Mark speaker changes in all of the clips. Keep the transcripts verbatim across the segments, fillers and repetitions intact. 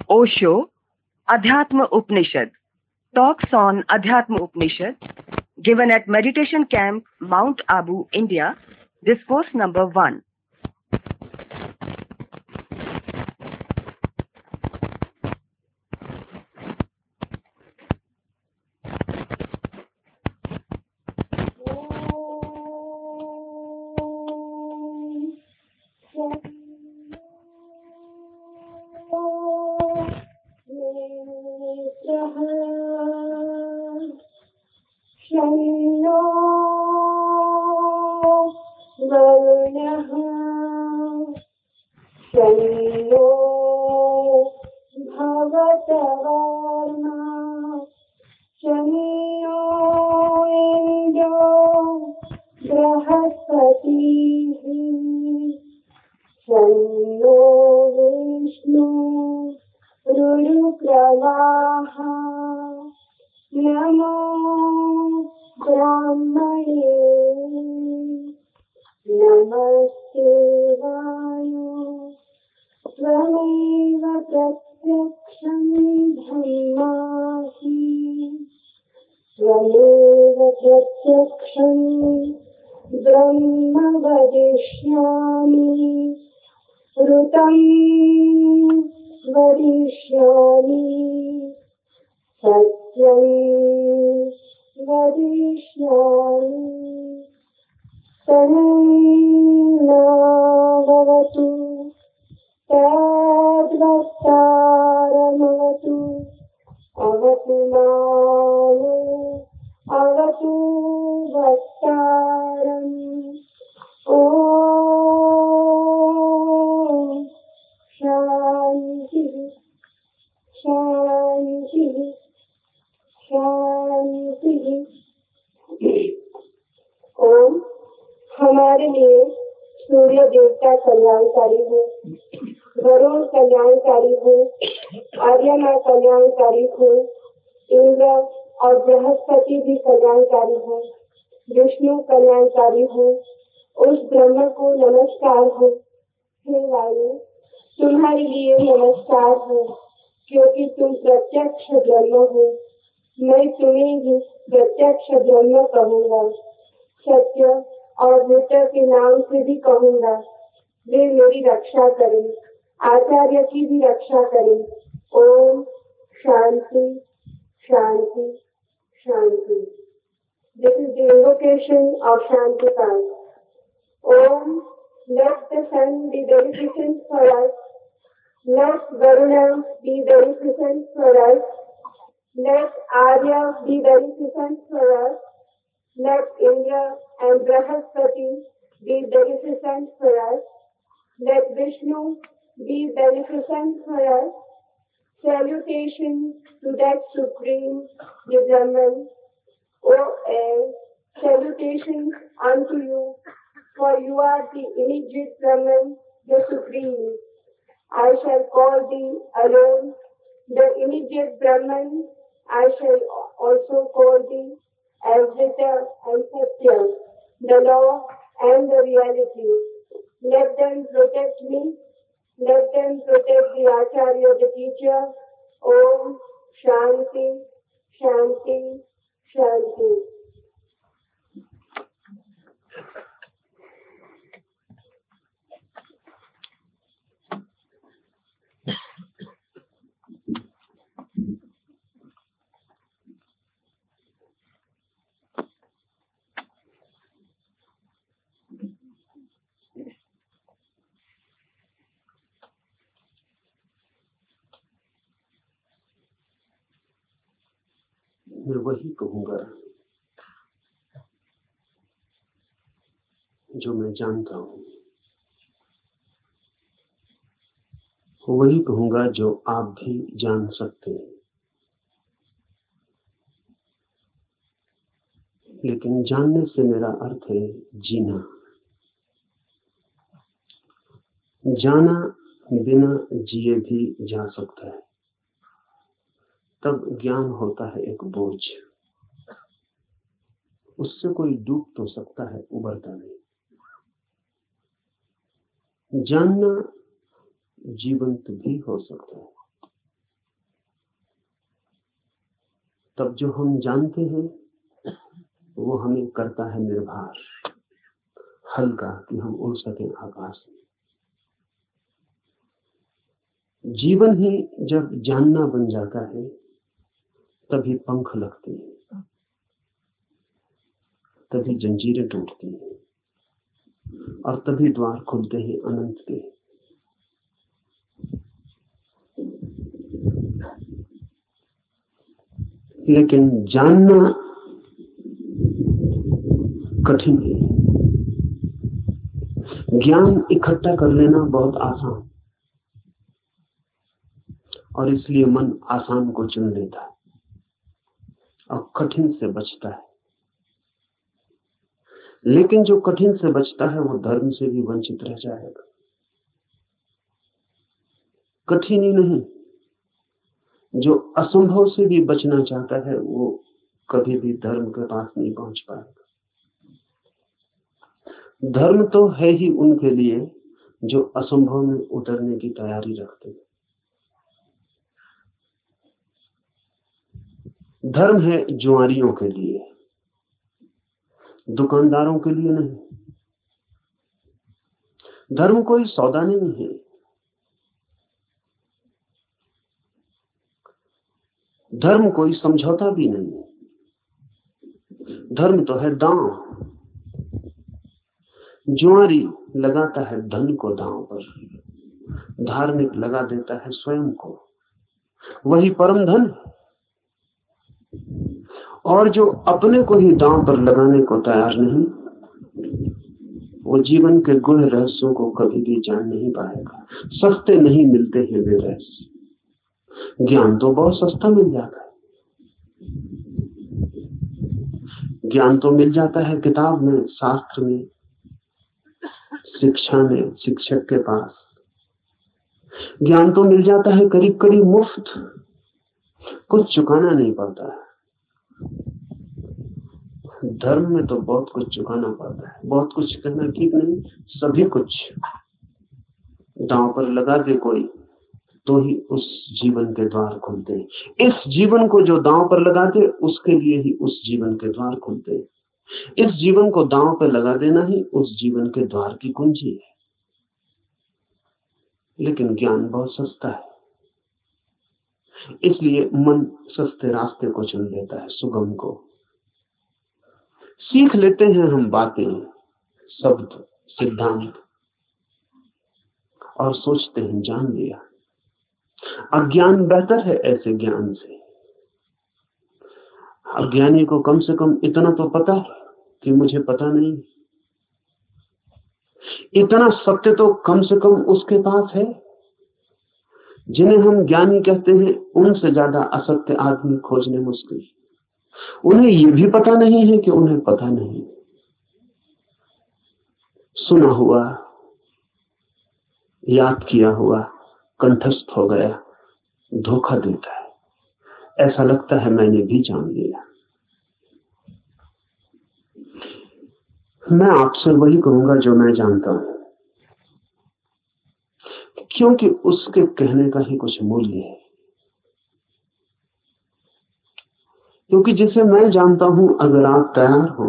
Speaker 1: Osho, Adhyatma Upanishad, talks on Adhyatma Upanishad, given at Meditation Camp, Mount Abu, India, discourse number one.
Speaker 2: हमारे लिए सूर्य देवता कल्याणकारी हो, वरुण कल्याणकारी हो, आर्यमा कल्याणकारी हो, इंद्र और बृहस्पति भी कल्याणकारी हो, विष्णु कल्याणकारी हो, उस ब्रह्म को नमस्कार हो। हे वायु, तुम्हारे लिए नमस्कार हो, क्योंकि तुम प्रत्यक्ष ब्रह्म हो। मैं तुम्हें ही प्रत्यक्ष ब्रह्म कहूँगा, सत्य और नित्य के नाम से भी कहूँगा। वे मेरी रक्षा करें, आचार्य की भी रक्षा करें। ओम शांति शांति शांति। This is the invocation of Shanti Path. Om, let the sun be beneficent for us. Let Varuna be beneficent for us. Let Arya be beneficent for us. Let Indra and Brahaspati be beneficent for us. Let Vishnu be beneficent for us. Salutation to that Supreme, the Brahman. O air, salutations unto you, for you are the immediate Brahman, the Supreme. I shall call thee alone, the immediate Brahman. I shall also call thee Advaita and Satya, the law and the reality. Let them protect me. Let them protect the Acharya, the teacher. Om Shanti Shanti Shanti.
Speaker 3: मैं वही कहूंगा जो मैं जानता हूं, वही कहूंगा जो आप भी जान सकते हैं। लेकिन जानने से मेरा अर्थ है जीना। जाना बिना जिए भी जा सकता है, तब ज्ञान होता है एक बोझ। उससे कोई डूब तो सकता है, उबरता नहीं। जानना जीवंत भी हो सकता है, तब जो हम जानते हैं वो हमें करता है निर्भर, हल्का, कि हम उड़ सकें आकाश में। जीवन ही जब जानना बन जाता है तभी पंख लगते हैं, तभी जंजीरें टूटती हैं और तभी द्वार खुलते हैं अनंत के। लेकिन जानना कठिन है, ज्ञान इकट्ठा कर लेना बहुत आसान, और इसलिए मन आसान को चुन लेता है और कठिन से बचता है। लेकिन जो कठिन से बचता है वो धर्म से भी वंचित रह जाएगा। कठिन ही नहीं, जो असंभव से भी बचना चाहता है वो कभी भी धर्म के पास नहीं पहुंच पाएगा। धर्म तो है ही उनके लिए जो असंभव में उतरने की तैयारी रखते हैं। धर्म है जुआरियों के लिए, दुकानदारों के लिए नहीं। धर्म कोई सौदा नहीं है। धर्म कोई समझौता भी नहीं। धर्म तो है दांव। जुआरी लगाता है धन को दांव पर, धार्मिक लगा देता है स्वयं को। वही परम धन। और जो अपने को ही दांव पर लगाने को तैयार नहीं, वो जीवन के गुण रहस्यों को कभी भी जान नहीं पाएगा। सस्ते नहीं मिलते हैं वे रहस्य। ज्ञान तो बहुत सस्ता मिल जाता है। ज्ञान तो मिल जाता है किताब में, शास्त्र में, शिक्षा में, शिक्षक के पास। ज्ञान तो मिल जाता है करीब करीब मुफ्त, कुछ चुकाना नहीं पड़ता है। धर्म में तो बहुत कुछ चुकाना पड़ता है। बहुत कुछ कहना ठीक नहीं, सभी कुछ दांव पर लगा दे कोई तो ही उस जीवन के द्वार खुलते हैं। इस जीवन को जो दांव पर लगा दे उसके लिए ही उस जीवन के द्वार खुलते हैं। इस जीवन को दांव पर लगा देना ही उस जीवन के द्वार की कुंजी है। लेकिन ज्ञान बहुत सस्ता है, इसलिए मन सस्ते रास्ते को चुन लेता है, सुगम को। सीख लेते हैं हम बातें, शब्द, सिद्धांत, और सोचते हैं जान लिया। अज्ञान बेहतर है ऐसे ज्ञान से। अज्ञानी को कम से कम इतना तो पता कि मुझे पता नहीं। इतना सत्य तो कम से कम उसके पास है। जिन्हें हम ज्ञानी कहते हैं उनसे ज्यादा असत्य आदमी खोजने मुश्किल। उन्हें यह भी पता नहीं है कि उन्हें पता नहीं। सुना हुआ, याद किया हुआ कंठस्थ हो गया, धोखा देता है। ऐसा लगता है मैंने भी जान लिया। मैं आपसे वही कहूंगा जो मैं जानता हूं, क्योंकि उसके कहने का ही कुछ मूल्य है। क्योंकि जिसे मैं जानता हूं, अगर आप तैयार हो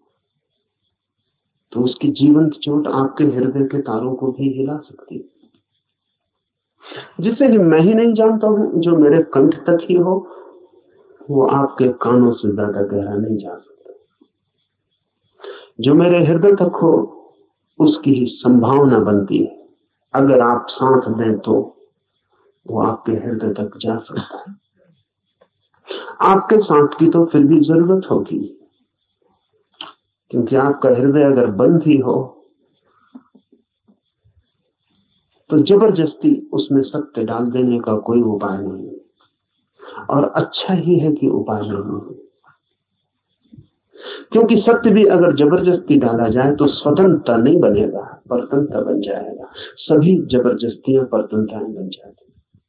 Speaker 3: तो उसकी जीवंत चोट आपके हृदय के तारों को भी हिला सकती है। जिसे मैं ही नहीं जानता हूं, जो मेरे कंठ तक ही हो, वो आपके कानों से ज्यादा गहरा नहीं जा सकता। जो मेरे हृदय तक हो उसकी ही संभावना बनती है। अगर आप साथ दें तो वो आपके हृदय तक जा सकता है। आपके साथ की तो फिर भी जरूरत होगी, क्योंकि आपका हृदय अगर बंद ही हो तो जबरदस्ती उसमें सत्य डाल देने का कोई उपाय नहीं है। और अच्छा ही है कि उपाय नहीं है, क्योंकि सत्य भी अगर जबरदस्ती डाला जाए तो स्वतंत्रता नहीं बनेगा, परतंत्रता बन जाएगा। सभी जबरदस्तियां परतंत्रताएं बन जाती।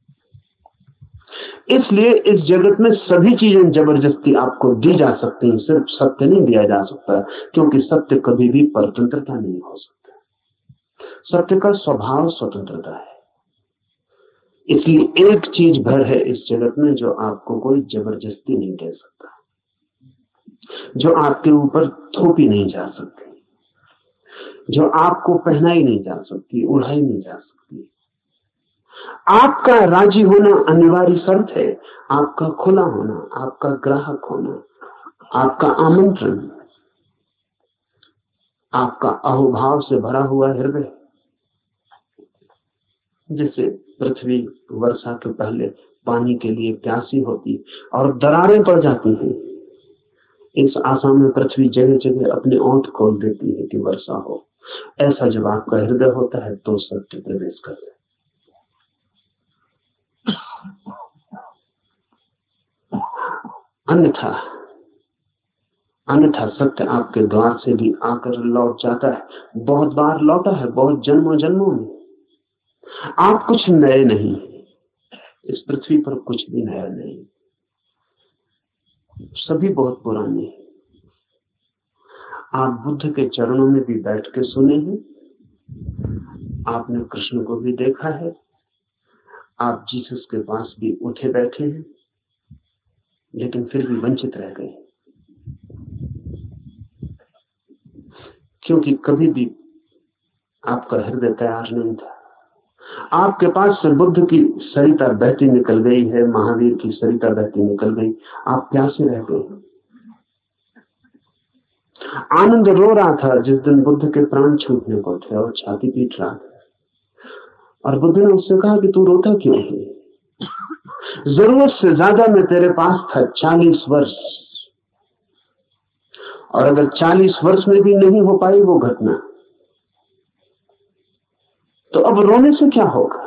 Speaker 3: इसलिए इस जगत में सभी चीजें जबरदस्ती आपको दी जा सकती हैं, सिर्फ सत्य नहीं दिया जा सकता, क्योंकि सत्य कभी भी परतंत्रता नहीं हो सकता। सत्य का स्वभाव स्वतंत्रता है। इसलिए एक चीज भर है इस जगत में जो आपको कोई जबरदस्ती नहीं दे सकता, जो आपके ऊपर थोपी नहीं जा सकती, जो आपको पहनाई नहीं जा सकती, उड़ाई नहीं जा सकती। आपका राजी होना अनिवार्य शर्त है, आपका खुला होना, आपका ग्राहक होना, आपका आमंत्रण, आपका अहोभाव से भरा हुआ हृदय। जैसे पृथ्वी वर्षा के पहले पानी के लिए प्यासी होती और दरारें पड़ जाती हैं, इस आशा में पृथ्वी जगह जगह अपने ओंठ खोल देती है कि वर्षा हो। ऐसा जब आपका हृदय होता है तो सत्य प्रवेश करता है। अन्यथा अन्यथा सत्य आपके द्वार से भी आकर लौट जाता है। बहुत बार लौटा है, बहुत जन्मों जन्मों में। आप कुछ नए नहीं, इस पृथ्वी पर कुछ भी नया नहीं, सभी बहुत पुराने हैं। आप बुद्ध के चरणों में भी बैठ के सुने हैं, आपने कृष्ण को भी देखा है, आप जीसस के पास भी उठे बैठे हैं, लेकिन फिर भी वंचित रह गए, क्योंकि कभी भी आपका हृदय तैयार नहीं था। आपके पास से बुद्ध की सरिता बहती निकल गई है, महावीर की सरिता बहती निकल गई, आप प्यासे रह गए। आनंद रो रहा था जिस दिन बुद्ध के प्राण छूटने को थे और छाती पीट रहा था, और बुद्ध ने उससे कहा कि तू रोता क्यों है? जरूरत से ज्यादा मैं तेरे पास था चालीस वर्ष, और अगर चालीस वर्ष में भी नहीं हो पाई वो घटना, तो अब रोने से क्या होगा?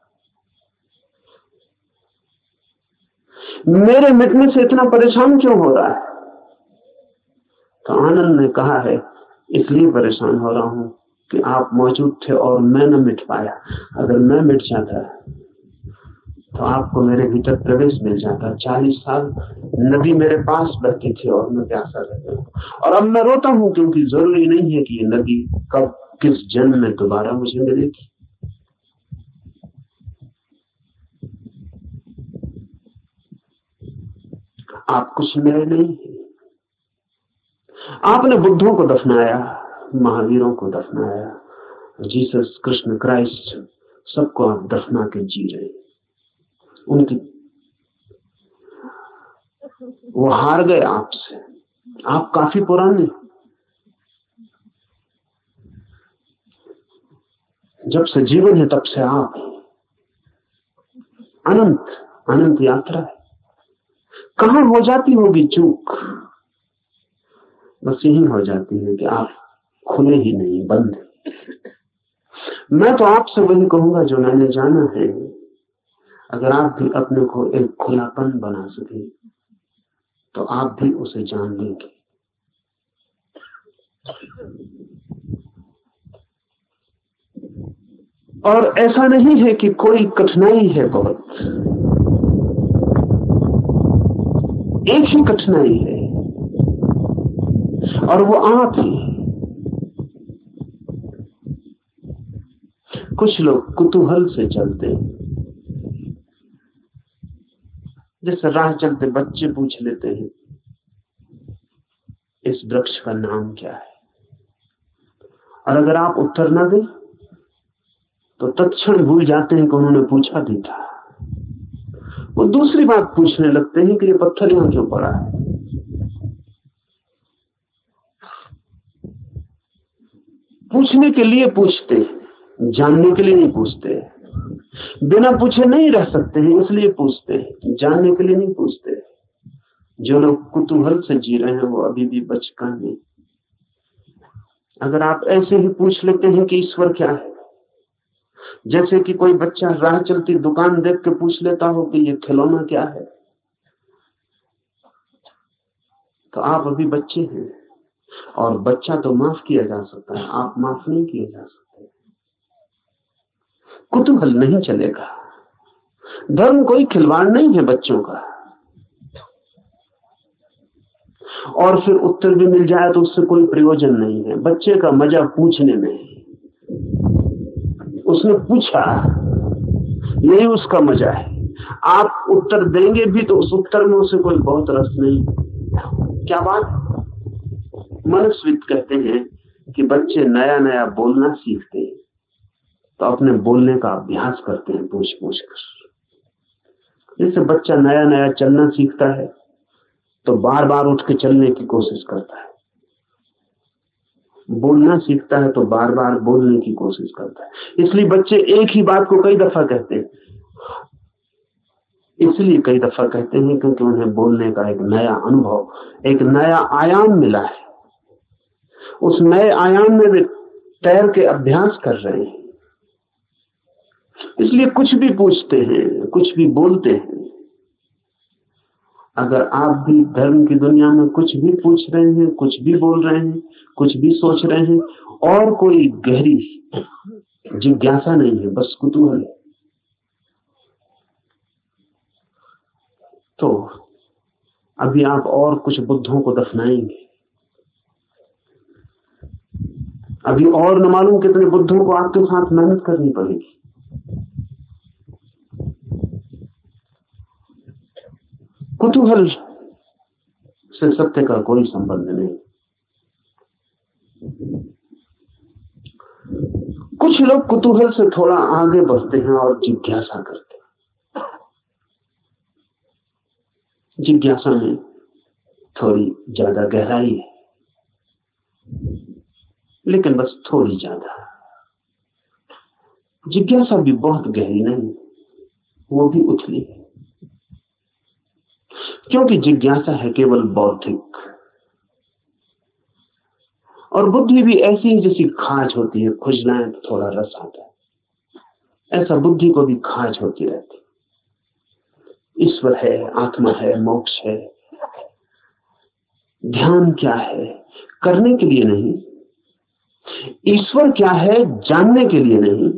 Speaker 3: मेरे मिटने से इतना परेशान क्यों हो रहा है? तो आनंद ने कहा है, इसलिए परेशान हो रहा हूं कि आप मौजूद थे और मैं न मिट पाया। अगर मैं मिट जाता तो आपको मेरे भीतर प्रवेश मिल जाता। चालीस साल नदी मेरे पास बहती थी और मैं प्यासा रहता हूं, और अब मैं रोता हूं क्योंकि जरूरी नहीं है कि ये नदी कब किस जन्म में दोबारा मुझे मिलेगी। आप कुछ नए नहीं है। आपने बुद्धों को दफनाया, महावीरों को दफनाया, जीसस, कृष्ण, क्राइस्ट, सबको आप दफना के जी रहे। उनकी वो हार गए आपसे। आप काफी पुराने, जब से जीवन है तब से आप अनंत अनंत यात्रा है। कहां हो जाती होगी चूक? बस यही हो जाती है कि आप खुले ही नहीं, बंद। मैं तो आपसे वही कहूंगा जो मैंने जाना है। अगर आप भी अपने को एक खुलापन बना सके तो आप भी उसे जान लेंगे। और ऐसा नहीं है कि कोई कठिनाई है, बहुत एक ही कठिनाई है, और वो आप ही। कुछ लोग कुतूहल से चलते हैं, जैसे राह चलते बच्चे पूछ लेते हैं इस वृक्ष का नाम क्या है, और अगर आप उत्तर ना दें तो तत्क्षण भूल जाते हैं कि उन्होंने पूछा भी था। वो दूसरी बात पूछने लगते हैं कि ये पत्थर यहां क्यों पड़ा है। पूछने के लिए पूछते, जानने के लिए नहीं पूछते। बिना पूछे नहीं रह सकते हैं, इसलिए पूछते हैं, जानने के लिए नहीं पूछते। जो लोग कुतूहल से जी रहे हैं वो अभी भी बचकाने नहीं। अगर आप ऐसे ही पूछ लेते हैं कि ईश्वर क्या है, जैसे कि कोई बच्चा राह चलती दुकान देख के पूछ लेता हो कि ये खिलौना क्या है, तो आप अभी बच्चे हैं। और बच्चा तो माफ किया जा सकता है, आप माफ नहीं किए जा सकते। कुतूहल नहीं चलेगा। धर्म कोई खिलवाड़ नहीं है बच्चों का। और फिर उत्तर भी मिल जाए तो उससे कोई प्रयोजन नहीं है। बच्चे का मजा पूछने में है। उसने पूछा, यही उसका मजा है। आप उत्तर देंगे भी तो उस उत्तर में उसे कोई बहुत रस नहीं। क्या बात। मनस्विद कहते हैं कि बच्चे नया नया बोलना सीखते हैं तो अपने बोलने का अभ्यास करते हैं पूछ पूछ कर। जैसे बच्चा नया नया चलना सीखता है तो बार बार उठ के चलने की कोशिश करता है, बोलना सीखता है तो बार बार बोलने की कोशिश करता है। इसलिए बच्चे एक ही बात को कई दफा कहते हैं, इसलिए कई दफा कहते हैं क्योंकि उन्हें बोलने का एक नया अनुभव, एक नया आयाम मिला है। उस नए आयाम में वे तैर के अभ्यास कर रहे हैं, इसलिए कुछ भी पूछते हैं, कुछ भी बोलते हैं। अगर आप भी धर्म की दुनिया में कुछ भी पूछ रहे हैं, कुछ भी बोल रहे हैं, कुछ भी सोच रहे हैं और कोई गहरी जिज्ञासा नहीं है, बस कुतूहल है, तो अभी आप और कुछ बुद्धों को दफनाएंगे। अभी और न मालूम कितने बुद्धों को आपके साथ मेहनत करनी पड़ेगी। कुतूहल से सत्य का कोई संबंध नहीं। कुछ लोग कुतूहल से थोड़ा आगे बढ़ते हैं और जिज्ञासा करते हैं। जिज्ञासा में थोड़ी ज्यादा गहराई है, लेकिन बस थोड़ी ज्यादा। जिज्ञासा भी बहुत गहरी नहीं, वो भी उथली है, क्योंकि जिज्ञासा है केवल बौद्धिक। और बुद्धि भी ऐसी ही जैसी खाज होती है, खुजलाएं तो थोड़ा रस आता है, ऐसा बुद्धि को भी खाज होती रहती। ईश्वर है, आत्मा है, मोक्ष है, ध्यान क्या है, करने के लिए नहीं। ईश्वर क्या है, जानने के लिए नहीं,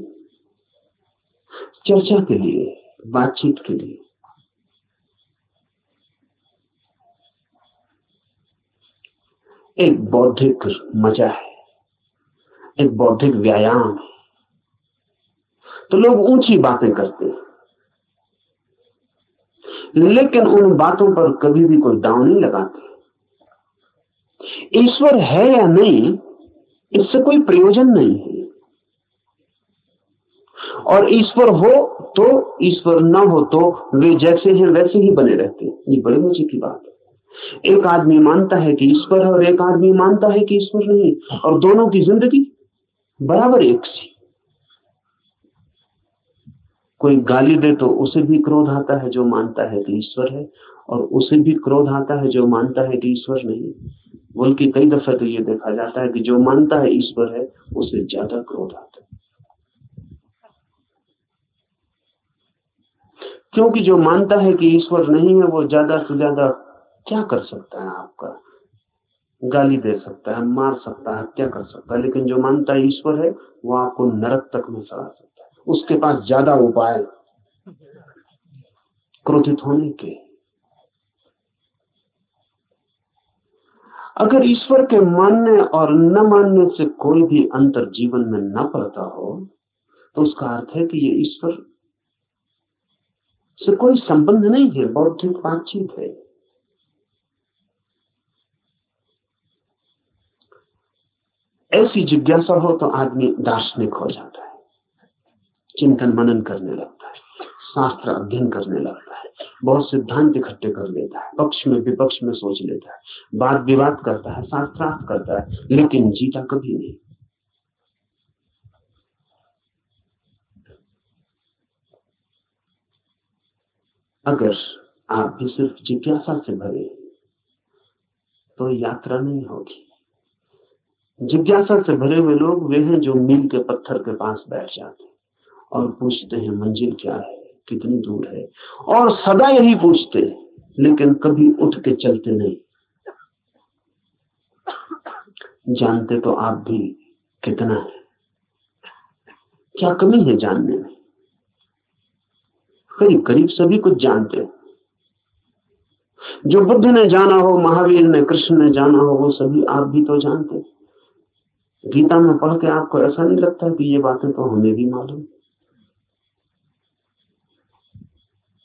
Speaker 3: चर्चा के लिए, बातचीत के लिए। एक बौद्धिक मजा है, एक बौद्धिक व्यायाम है, तो लोग ऊंची बातें करते हैं, लेकिन उन बातों पर कभी भी कोई दांव नहीं लगाते। ईश्वर है या नहीं, इससे कोई प्रयोजन नहीं है। और ईश्वर हो तो, ईश्वर न हो तो वे जैसे हैं वैसे ही बने रहते हैं। ये बड़ी मजे की बात है। एक आदमी मानता है कि ईश्वर है और एक आदमी मानता है कि ईश्वर नहीं, और दोनों की जिंदगी बराबर एक सी। कोई गाली दे तो उसे भी क्रोध आता है जो मानता है कि ईश्वर है, और उसे भी क्रोध आता है जो मानता है कि ईश्वर नहीं। बल्कि कई दफा तो ये देखा जाता है कि जो मानता है ईश्वर है उसे ज्यादा क्रोध आता है, क्योंकि जो मानता है कि ईश्वर नहीं है वो ज्यादा से ज्यादा क्या कर सकता है, आपका गाली दे सकता है, मार सकता है, क्या कर सकता है। लेकिन जो मानता है ईश्वर है वो आपको नरक तक में सड़ा सकता है। उसके पास ज्यादा उपाय क्रोधित होने के। अगर ईश्वर के मानने और न मानने से कोई भी अंतर जीवन में न पड़ता हो तो उसका अर्थ है कि ये ईश्वर से कोई संबंध नहीं है, बौद्धिक बातचीत है। ऐसी जिज्ञासा हो तो आदमी दार्शनिक हो जाता है, चिंतन मनन करने लगता है, शास्त्र अध्ययन करने लगता है, बहुत सिद्धांत इकट्ठे कर लेता है, पक्ष में विपक्ष में सोच लेता है, वाद विवाद करता है, शास्त्रार्थ करता है, लेकिन जीता कभी नहीं। अगर आप भी सिर्फ जिज्ञासा से भरे तो यात्रा नहीं होगी। जिज्ञासा से भरे हुए लोग वे हैं जो मील के पत्थर के पास बैठ जाते हैं और पूछते हैं मंजिल क्या है, कितनी दूर है, और सदा यही पूछते हैं, लेकिन कभी उठ के चलते नहीं। जानते तो आप भी कितना है, क्या कमी है जानने में। करीब करीब सभी कुछ जानते हैं। जो बुद्ध ने जाना हो, महावीर ने, कृष्ण ने जाना हो, वो सभी आप भी तो जानते हैं। गीता में पढ़ के आपको ऐसा नहीं लगता कि ये बातें तो हमें भी मालूम।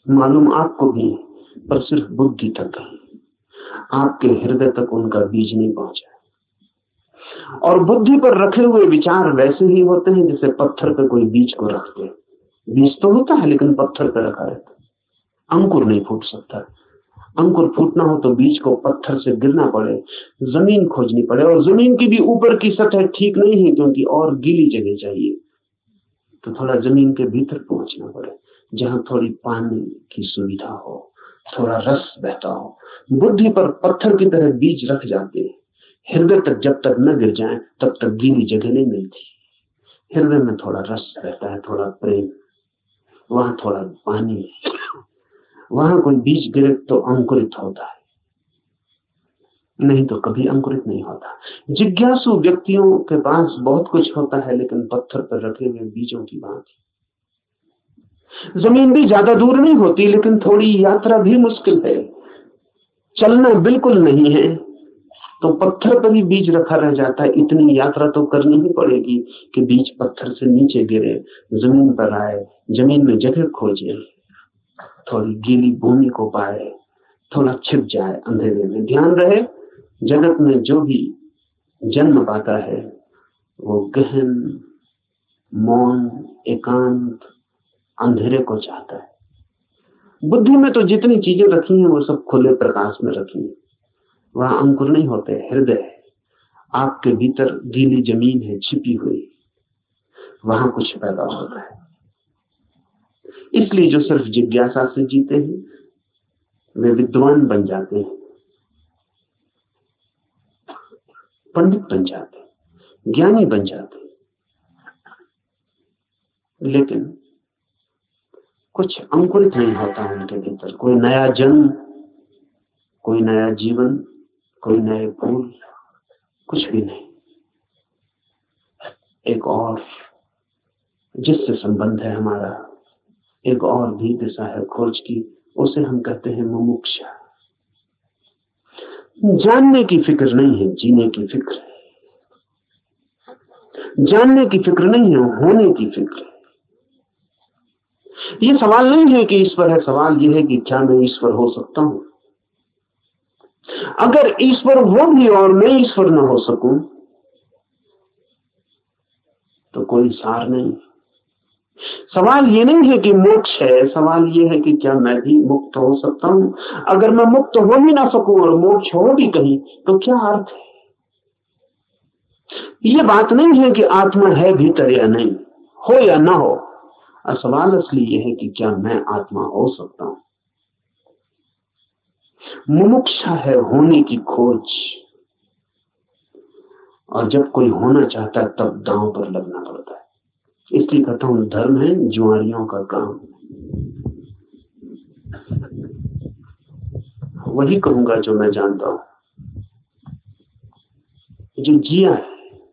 Speaker 3: मालूम आपको भी है, पर सिर्फ बुद्धि तक है, आपके हृदय तक उनका बीज नहीं पहुंचा। और बुद्धि पर रखे हुए विचार वैसे ही होते हैं जैसे पत्थर पे कोई बीज को रखते हैं। बीज तो होता है लेकिन पत्थर पे रखा रहता है, अंकुर नहीं फूट सकता। अंकुर फूटना हो तो बीज को पत्थर से गिरना पड़े, जमीन खोजनी पड़े, और जमीन की भी ऊपर की सतह ठीक नहीं है क्योंकि और गीली जगह चाहिए, तो थोड़ा जमीन के भीतर पहुंचना पड़े जहां थोड़ी पानी की सुविधा हो, थोड़ा रस बहता हो। बुद्धि पर पत्थर की तरह बीज रख जाते हैं, हृदय तक जब तक न गिर जाए तब तक गीली जगह नहीं मिलती। हृदय में थोड़ा रस रहता है, थोड़ा प्रेम, वहां थोड़ा पानी, वहां कोई बीज गिरे तो अंकुरित होता है, नहीं तो कभी अंकुरित नहीं होता। जिज्ञासु व्यक्तियों के पास बहुत कुछ होता है लेकिन पत्थर पर रखे हुए बीजों की भांति। जमीन भी ज्यादा दूर नहीं होती लेकिन थोड़ी यात्रा भी मुश्किल है, चलना बिल्कुल नहीं है तो पत्थर पर ही बीज रखा रह जाता है। इतनी यात्रा तो करनी ही पड़ेगी कि बीज पत्थर से नीचे गिरे, जमीन पर आए, जमीन में जगह खोजे, थोड़ी गीली भूमि को पाए, थोड़ा छिप जाए अंधेरे में। ध्यान रहे, जगत में जो भी जन्म पाता है वो गहन, मौन, एकांत, अंधेरे को चाहता है। बुद्धि में तो जितनी चीजें रखी हैं वो सब खुले प्रकाश में रखी हैं, वहां अंकुर नहीं होते। हृदय है, आपके भीतर गीली जमीन है छिपी हुई, वहां कुछ पैदा होता है। इसलिए जो सिर्फ जिज्ञासा से जीते हैं वे विद्वान बन जाते हैं, पंडित बन जाते हैं, ज्ञानी बन जाते हैं, लेकिन कुछ अंकुरित नहीं होता उनके भीतर। कोई नया जन्म, कोई नया जीवन, कोई नए फूल, कुछ भी नहीं। एक और जिससे संबंध है हमारा, एक और भी दिशा है खोज की, उसे हम कहते हैं मुमुक्षा। जानने की फिक्र नहीं है, जीने की फिक्र है। जानने की फिक्र नहीं है, होने की फिक्र है। ये सवाल नहीं है कि ईश्वर है, सवाल यह है कि क्या मैं ईश्वर हो सकता हूं। अगर ईश्वर वो भी और मैं ईश्वर न हो सकूं तो कोई सार नहीं। सवाल ये नहीं है कि मोक्ष है, सवाल ये है कि क्या मैं भी मुक्त हो सकता हूं। अगर मैं मुक्त हो ही ना सकूं और मोक्ष हो भी कहीं तो क्या अर्थ है। ये बात नहीं है कि आत्मा है भीतर या नहीं, हो या ना हो। सवाल असली ये है कि क्या मैं आत्मा हो सकता हूं। मुमुक्षा है होने की खोज, और जब कोई होना चाहता है तब दांव पर लगना पड़ता है। इसलिए कहता हूं धर्म है जुआरियों का काम। वही कहूंगा जो मैं जानता हूं, जो जिया है।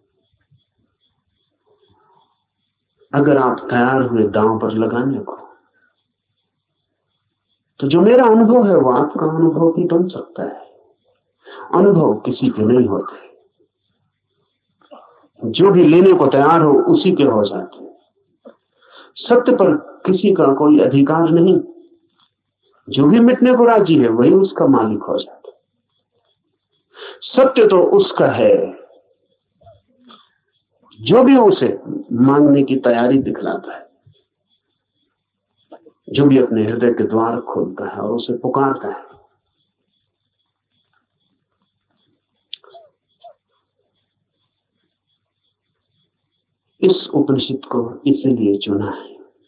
Speaker 3: अगर आप तैयार हुए दांव पर लगाने को, तो जो मेरा अनुभव है वो आपका अनुभव भी बन सकता है। अनुभव किसी के नहीं होते, जो भी लेने को तैयार हो उसी के हो जाते। सत्य पर किसी का कोई अधिकार नहीं, जो भी मिटने को राजी है वही उसका मालिक हो जाता। सत्य तो उसका है जो भी उसे मांगने की तैयारी दिखलाता है, जो भी अपने हृदय के द्वार खोलता है और उसे पुकारता है। इस उपनिषद को इसीलिए चुना है।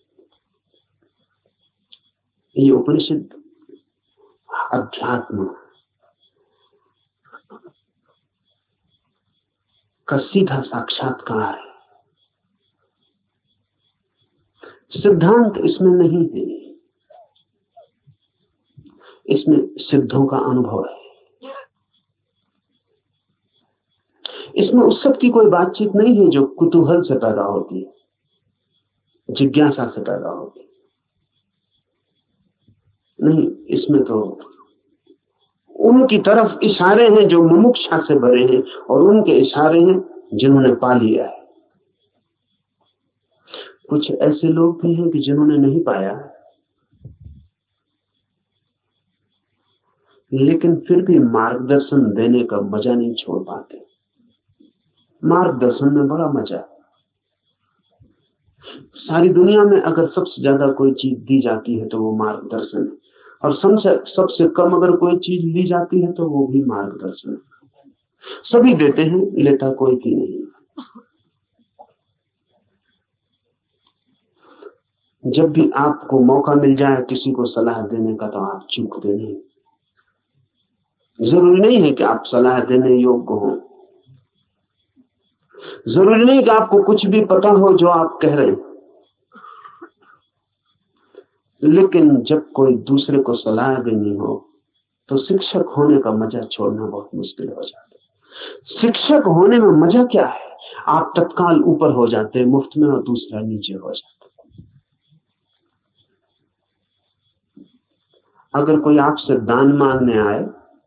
Speaker 3: ये उपनिषद अध्यात्म का सीधा साक्षात्कार है। सिद्धांत इसमें नहीं है, इसमें सिद्धों का अनुभव है। इसमें उस सब की कोई बातचीत नहीं है जो कुतूहल से पैदा होती है, जिज्ञासा से पैदा होती है। नहीं, इसमें तो उनकी तरफ इशारे हैं जो मुमुक्षा से भरे हैं, और उनके इशारे हैं जिन्होंने पा लिया है। कुछ ऐसे लोग भी हैं कि जिन्होंने नहीं पाया, लेकिन फिर भी मार्गदर्शन देने का मजा नहीं छोड़ पाते। मार्गदर्शन में बड़ा मजा है। सारी दुनिया में अगर सबसे ज्यादा कोई चीज दी जाती है तो वो मार्गदर्शन है, और सबसे सबसे कम अगर कोई चीज ली जाती है तो वो भी मार्गदर्शन है। सभी देते हैं, लेता कोई भी नहीं। जब भी आपको मौका मिल जाए किसी को सलाह देने का तो आप चूकते नहीं। जरूरी नहीं है कि आप सलाह देने योग्य हो, जरूरी नहीं कि आपको कुछ भी पता हो जो आप कह रहे हैं, लेकिन जब कोई दूसरे को सलाह देनी हो तो शिक्षक होने का मजा छोड़ना बहुत मुश्किल हो जाता है। शिक्षक होने में मजा क्या है? आप तत्काल ऊपर हो जाते हैं मुफ्त में और दूसरा नीचे हो जाता है। अगर कोई आपसे दान मांगने आए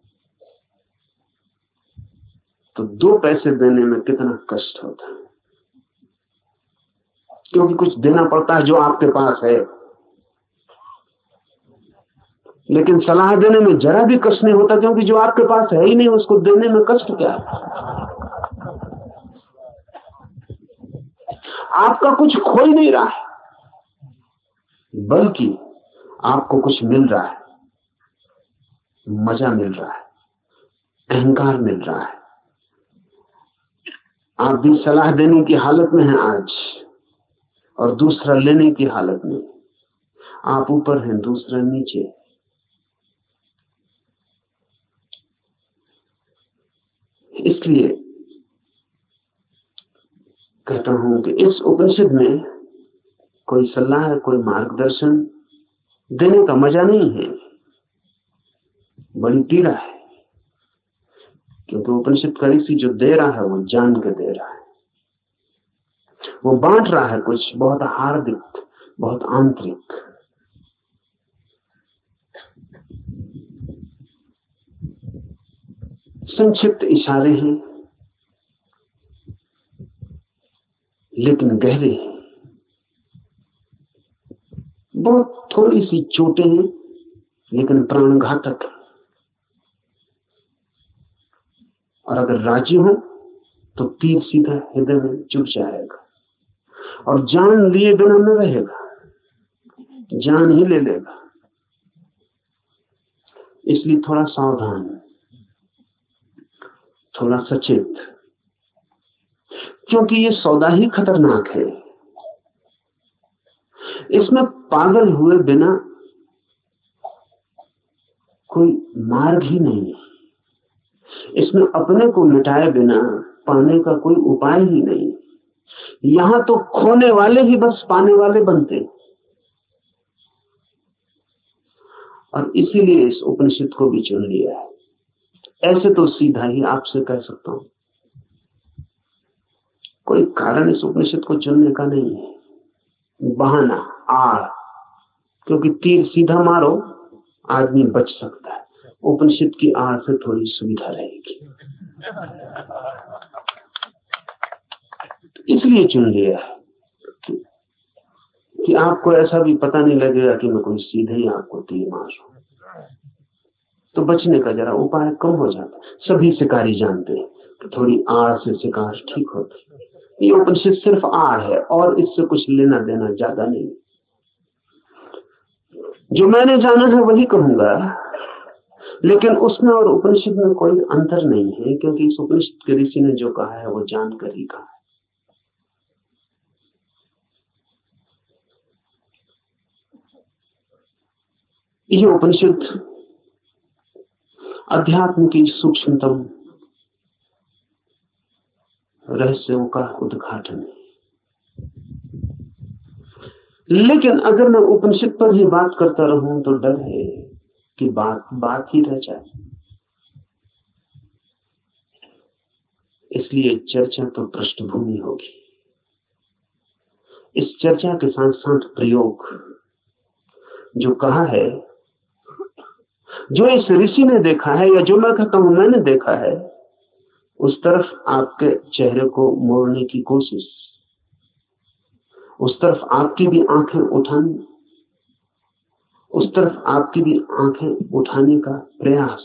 Speaker 3: तो दो पैसे देने में कितना कष्ट होता है, क्योंकि कुछ देना पड़ता है जो आपके पास है। लेकिन सलाह देने में जरा भी कष्ट नहीं होता, क्योंकि जो आपके पास है ही नहीं उसको देने में कष्ट क्या है? आपका कुछ खो ही नहीं रहा है, बल्कि आपको कुछ मिल रहा है, मजा मिल रहा है, अहंकार मिल रहा है। आप भी सलाह देने की हालत में हैं आज, और दूसरा लेने की हालत में। आप ऊपर हैं, दूसरा नीचे। इसलिए कहता हूं कि इस उपनिषद में कोई सलाह, कोई मार्गदर्शन देने का मजा नहीं है, बड़ी पीड़ा है। क्योंकि उपनिषद का ऋषि जो दे रहा है वो जान के दे रहा है, वो बांट रहा है कुछ बहुत हार्दिक, बहुत आंतरिक। संक्षिप्त इशारे हैं लेकिन गहरे हैं, बहुत थोड़ी सी चोटें हैं लेकिन प्राणघातक है। और अगर राजी हो तो तीर सीधा हृदय में चुभ जाएगा और जान लिए बिना न रहेगा, जान ही ले लेगा। इसलिए थोड़ा सावधान, थोड़ा सचेत, क्योंकि ये सौदा ही खतरनाक है। इसमें पागल हुए बिना कोई मार्ग ही नहीं है, इसमें अपने को मिटाए बिना पाने का कोई उपाय ही नहीं। यहां तो खोने वाले ही बस पाने वाले बनते हैं। और इसीलिए इस उपनिषद को भी चुन लिया है। ऐसे तो सीधा ही आपसे कह सकता हूं, कोई कारण इस उपनिषद को चुनने का नहीं है, बहाना, आड़। क्योंकि तीर सीधा मारो आदमी बच सकता है, उपनिषद की आड़ से थोड़ी सुविधा रहेगी, इसलिए चुन लिया है कि, कि आपको ऐसा भी पता नहीं लगेगा कि मैं कोई सीधे ही आपको तीर मारूं। तो बचने का जरा उपाय कम हो जाता। सभी शिकारी जानते हैं कि थोड़ी आड़ से शिकार ठीक होती। ये उपनिषद सिर्फ आड़ है और इससे कुछ लेना देना ज्यादा नहीं। जो मैंने जाना है वही कहूंगा, लेकिन उसमें और उपनिषद में कोई अंतर नहीं है, क्योंकि इस उपनिषद के ऋषि ने जो कहा है वो जानकर ही कहा है। ये उपनिषद अध्यात्म की सूक्ष्मतम रहस्यों का उद्घाटन है। लेकिन अगर मैं उपनिषद पर ही बात करता रहूं तो डर है कि बात बात ही रह जाए। इसलिए चर्चा तो पृष्ठभूमि होगी। इस चर्चा के साथ साथ प्रयोग, जो कहा है, जो इस ऋषि ने देखा है या जो मैं कहता हूं मैंने देखा है, उस तरफ आपके चेहरे को मोड़ने की कोशिश, उस तरफ आपकी भी आंखें उठानी, उस तरफ आपकी भी आंखें उठाने का प्रयास,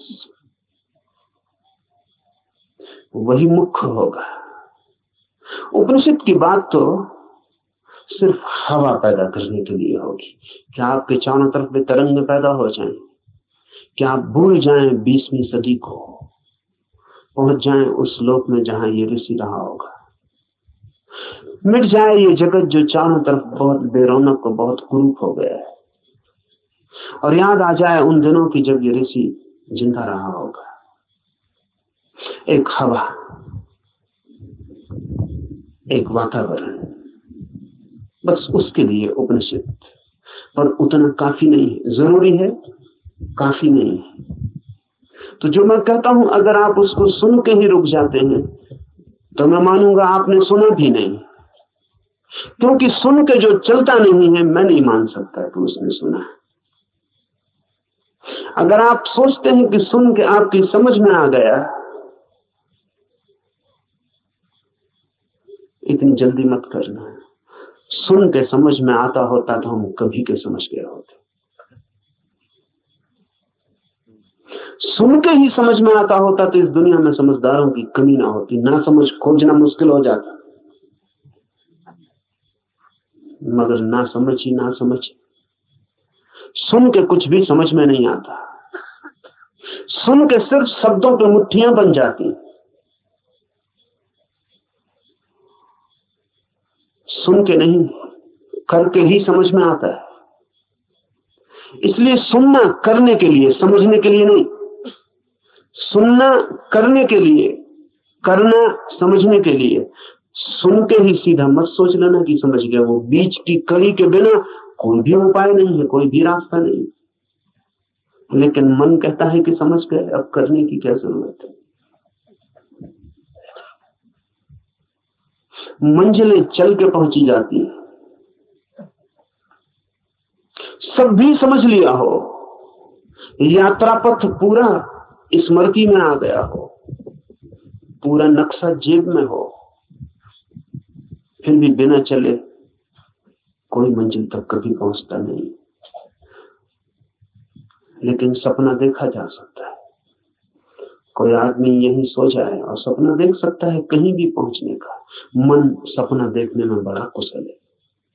Speaker 3: वही मुख्य होगा। उपनिषद की बात तो सिर्फ हवा पैदा करने के लिए होगी कि आपके चारों तरफ में तरंग पैदा हो जाएं, कि आप भूल जाएं बीसवीं सदी को, पहुंच जाएं उस लोक में जहां ये ऋषि रहा होगा। मिट जाए ये जगत जो चारों तरफ बहुत बेरौनक और बहुत कुरूप हो गया है, और याद आ जाए उन दिनों की जब ये ऋषि जिंदा रहा होगा। एक हवा, एक वातावरण, बस उसके लिए उपनिषद। पर उतना काफी नहीं है, जरूरी है, काफी नहीं है। तो जो मैं कहता हूं, अगर आप उसको सुन के ही रुक जाते हैं तो मैं मानूंगा आपने सुना भी नहीं, क्योंकि सुन के जो चलता नहीं है मैं नहीं मान सकता कि उसने सुना है। अगर आप सोचते हैं कि सुन के आपकी समझ में आ गया, इतनी जल्दी मत करना। सुन के समझ में आता होता तो हम कभी के समझ गए होते। सुन के ही समझ में आता होता तो इस दुनिया में समझदारों की कमी ना होती, ना समझ खोजना मुश्किल हो जाता। मगर ना समझ ही ना समझ, सुन के कुछ भी समझ में नहीं आता। सुन के सिर्फ शब्दों पे मुट्ठियां बन जाती, सुन के नहीं, करके ही समझ में आता है। इसलिए सुनना करने के लिए, समझने के लिए नहीं। सुनना करने के लिए, करना समझने के लिए। सुन के ही सीधा मत सोच लेना कि समझ गया। वो बीच की कड़ी के बिना कोई भी उपाय नहीं है, कोई भी रास्ता नहीं। लेकिन मन कहता है कि समझ गए, अब करने की क्या जरूरत है। मंजिलें चल के पहुंची जाती हैं। सब भी समझ लिया हो, यात्रा पथ पूरा स्मृति में आ गया हो, पूरा नक्शा जेब में हो, फिर भी बिना चले कोई मंजिल तक कभी पहुंचता नहीं। लेकिन सपना देखा जा सकता है। कोई आदमी यहीं सो जाए और सपना देख सकता है कहीं भी पहुंचने का। मन सपना देखने में बड़ा कुशल है।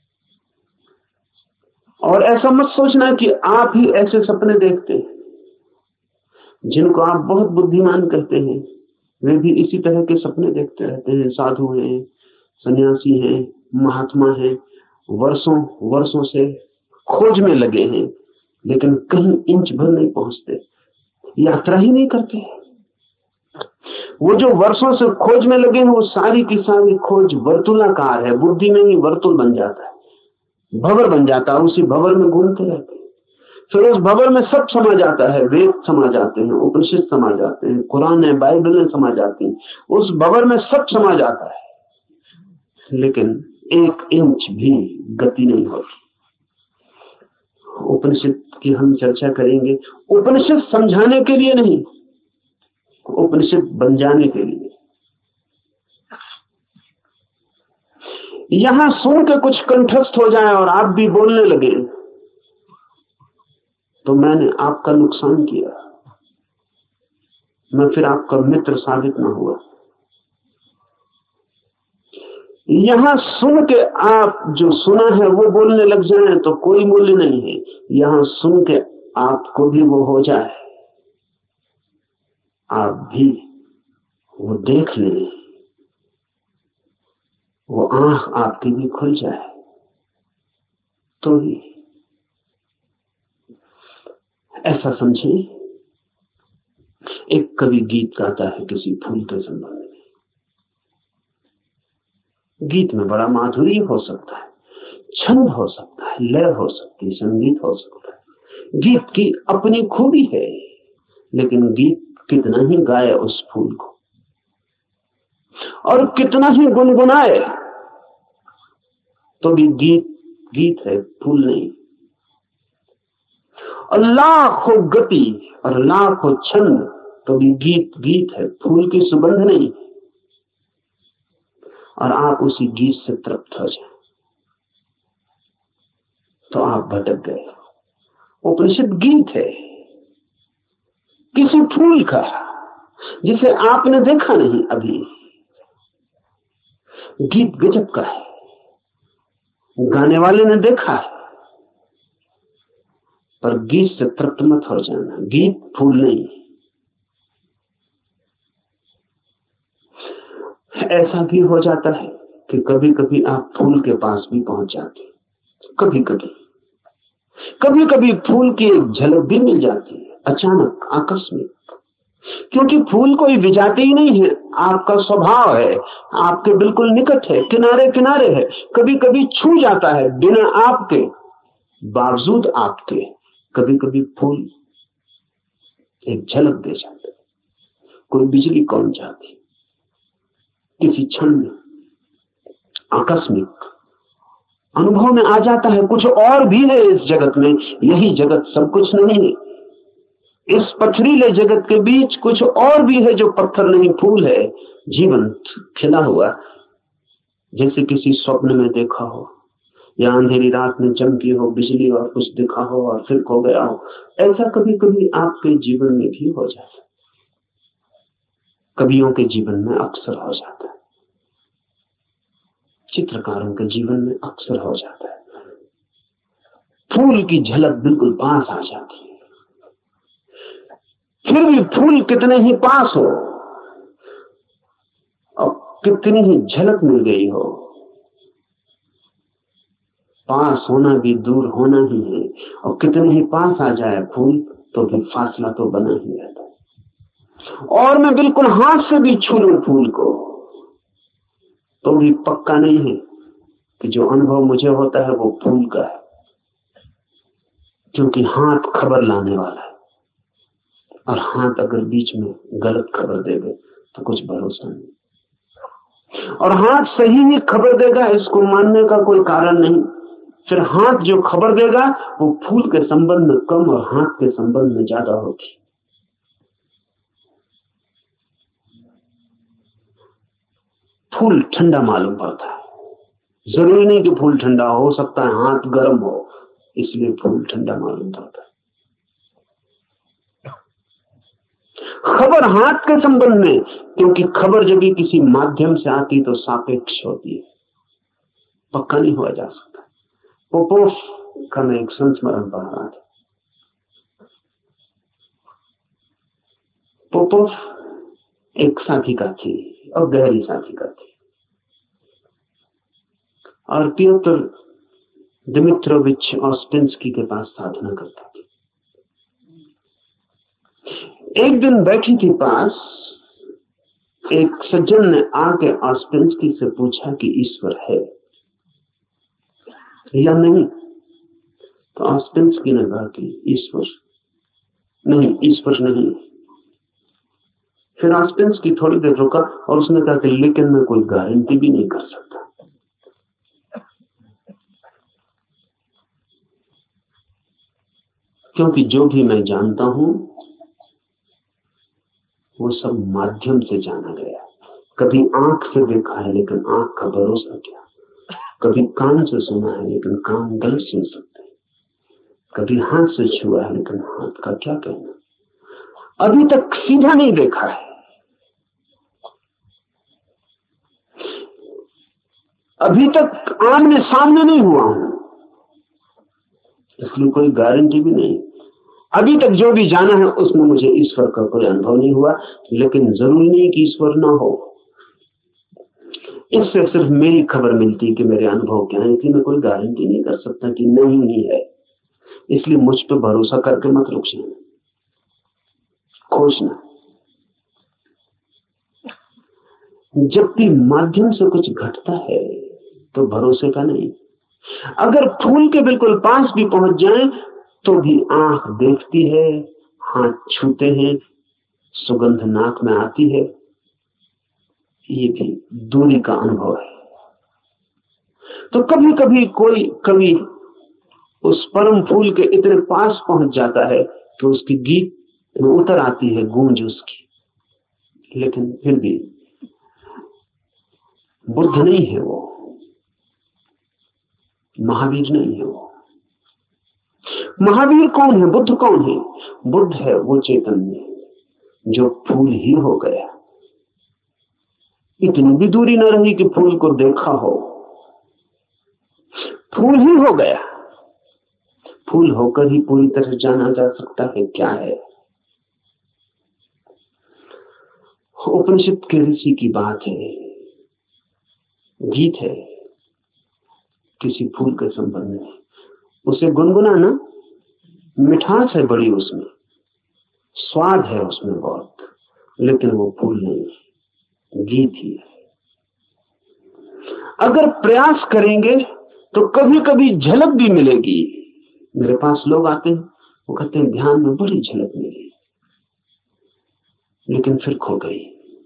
Speaker 3: और ऐसा मत सोचना कि आप ही ऐसे सपने देखते हैं। जिनको आप बहुत बुद्धिमान कहते हैं, वे भी इसी तरह के सपने देखते रहते हैं। साधु हैं, सन्यासी हैं, महात्मा हैं, वर्षों वर्षों से खोज में लगे हैं, लेकिन कहीं इंच भर नहीं पहुंचते, यात्रा ही नहीं करते। वो जो वर्षों से खोज में लगे हैं, वो सारी की सारी खोज वर्तुलाकार है। बुद्धि में ही वर्तुल बन जाता है, भंवर बन जाता है। उसी भंवर में घूमते रहते हैं। फिर उस भंवर में सब समा जाता है। वेद समा जाते हैं, उपनिषद समा जाते हैं, कुरान है, बाइबल समा जाती हैं। उस भंवर में सब समा जाता है, लेकिन एक इंच भी गति नहीं होती। उपनिषद की हम चर्चा करेंगे, उपनिषद समझाने के लिए नहीं, उपनिषद बन जाने के लिए। यहां सुन के कुछ कंठस्थ हो जाए और आप भी बोलने लगे तो मैंने आपका नुकसान किया, मैं फिर आपका मित्र साबित ना हुआ। यहां सुन के आप जो सुना है वो बोलने लग जाए तो कोई मूल्य नहीं है। यहां सुन के आपको भी वो हो जाए, आप भी वो देख लें, वो आंख आपकी भी खुल जाए तो ही। ऐसा समझे, एक कवि गीत गाता है किसी फूल के संबंध में। गीत में बड़ा माधुर्य हो सकता है, छंद हो सकता है, लय हो सकती है, संगीत हो सकता है। गीत की अपनी खूबी है, लेकिन गीत कितना ही गाए उस फूल को और कितना ही गुनगुनाए तो भी गीत गीत है, फूल नहीं। और लाखों गति और लाखों छंद तो भी गीत गीत है, फूल की सुगंध नहीं। और आप उसी गीत से तृप्त हो जाए तो आप भटक गए। उपनिषद गीत है किसी फूल का जिसे आपने देखा नहीं अभी। गीत गजब का है, गाने वाले ने देखा है, पर गीत से तृप्त मत हो जाना। गीत फूल नहीं। ऐसा भी हो जाता है कि कभी कभी आप फूल के पास भी पहुंच जाते हैं, कभी कभी कभी कभी फूल की एक झलक भी मिल जाती है, अचानक, आकस्मिक। क्योंकि फूल कोई विजाती ही नहीं है, आपका स्वभाव है, आपके बिल्कुल निकट है, किनारे किनारे है, कभी कभी छू जाता है बिना आपके, बावजूद आपके। कभी कभी फूल एक झलक दे जाते, कोई बिजली कौन जाती किसी क्षण में, आकस्मिक अनुभव में आ जाता है कुछ और भी है इस जगत में, यही जगत सब कुछ नहीं है। इस पथरीले जगत के बीच कुछ और भी है जो पत्थर नहीं, फूल है, जीवंत खिला हुआ, जैसे किसी स्वप्न में देखा हो या अंधेरी रात में चमकी हो बिजली और कुछ दिखा हो और फिर खो गया हो। ऐसा कभी कभी आपके जीवन में भी हो जाता है, कवियों के जीवन में अक्सर हो जाता है, चित्रकारों के जीवन में अक्सर हो जाता है। फूल की झलक बिल्कुल पास आ जाती है, फिर भी फूल कितने ही पास हो और कितनी ही झलक मिल गई हो, पास होना भी दूर होना ही है। और कितने ही पास आ जाए फूल तो भी फासला तो बना ही रहता है। और मैं बिल्कुल हाथ से भी छू लूं फूल को तो भी पक्का नहीं है कि जो अनुभव मुझे होता है वो फूल का है, क्योंकि हाथ खबर लाने वाला है, और हाथ अगर बीच में गलत खबर देगा तो कुछ भरोसा नहीं। और हाथ सही ही खबर देगा इसको मानने का कोई कारण नहीं। फिर हाथ जो खबर देगा वो फूल के संबंध में कम और हाथ के संबंध में ज्यादा होगी। फूल ठंडा मालूम पड़ता है, जरूरी नहीं कि फूल ठंडा हो सकता है हाथ गर्म हो, इसलिए फूल ठंडा मालूम पड़ता है। खबर हाथ के संबंध में, क्योंकि खबर जब भी किसी माध्यम से आती तो सापेक्ष होती है, पक्का नहीं हुआ जा सकता। पोपोफ का मैं एक संस्मरण पढ़ रहा था। पोपोफ एक साधिका थी और गहरी साधिका थी, और पियोत्र दिमित्रोविच ऑस्पेंस्की के पास साधना करता था। एक दिन बैठी थी पास, एक सज्जन ने आके ऑस्पेंस्की से पूछा कि ईश्वर है या नहीं। तो ऑस्पेंस्की ने कहा कि ईश्वर नहीं, ईश्वर नहीं। फिर ऑस्पेंस्की थोड़ी देर रुका और उसने कहा कि लेकिन मैं कोई गारंटी भी नहीं कर सकता, क्योंकि जो भी मैं जानता हूं वो सब माध्यम से जाना गया। कभी आंख से देखा है लेकिन आंख का भरोसा क्या, कभी कान से सुना है लेकिन कान गलत सुन सकते हैं, कभी हाथ से छुआ है लेकिन हाथ का क्या कहना। अभी तक सीधा नहीं देखा है, अभी तक आमने सामने नहीं हुआ हूं, इसलिए कोई गारंटी भी नहीं। अभी तक जो भी जाना है उसमें मुझे ईश्वर का कोई अनुभव नहीं हुआ, लेकिन जरूरी नहीं कि ईश्वर ना हो। इससे सिर्फ मेरी खबर मिलती कि मेरे अनुभव क्या है, इसलिए मैं कोई गारंटी नहीं कर सकता कि नहीं ही है। इसलिए मुझ पर भरोसा करके मत रुक जाना, खोजना। जब भी माध्यम से कुछ घटता है तो भरोसे का नहीं। अगर फूल के बिल्कुल पास भी पहुंच जाए तो भी आंख देखती है, हाथ छूते हैं, सुगंध नाक में आती है, ये भी दूरी का अनुभव है। तो कभी कभी कोई कवि उस परम फूल के इतने पास पहुंच जाता है कि उसकी गीत में उतर आती है गूंज उसकी, लेकिन फिर भी बुद्ध नहीं है वो, महावीर नहीं है वो, महावीर कौन है? बुद्ध कौन है? बुद्ध है वो चैतन्य जो फूल ही हो गया। इतनी भी दूरी न रही कि फूल को देखा हो, फूल ही हो गया। फूल होकर ही पूरी तरह जाना जा सकता है क्या है। उपनिषद के ऋषि की बात है, गीत है किसी फूल के संबंध में। उसे गुनगुनाना, मिठास है बड़ी उसमें, स्वाद है उसमें बहुत, लेकिन वो फूल नहीं है, गीत ही है। अगर प्रयास करेंगे तो कभी कभी झलक भी मिलेगी। मेरे पास लोग आते हैं, वो कहते हैं ध्यान में बड़ी झलक मिली, लेकिन फिर खो गई।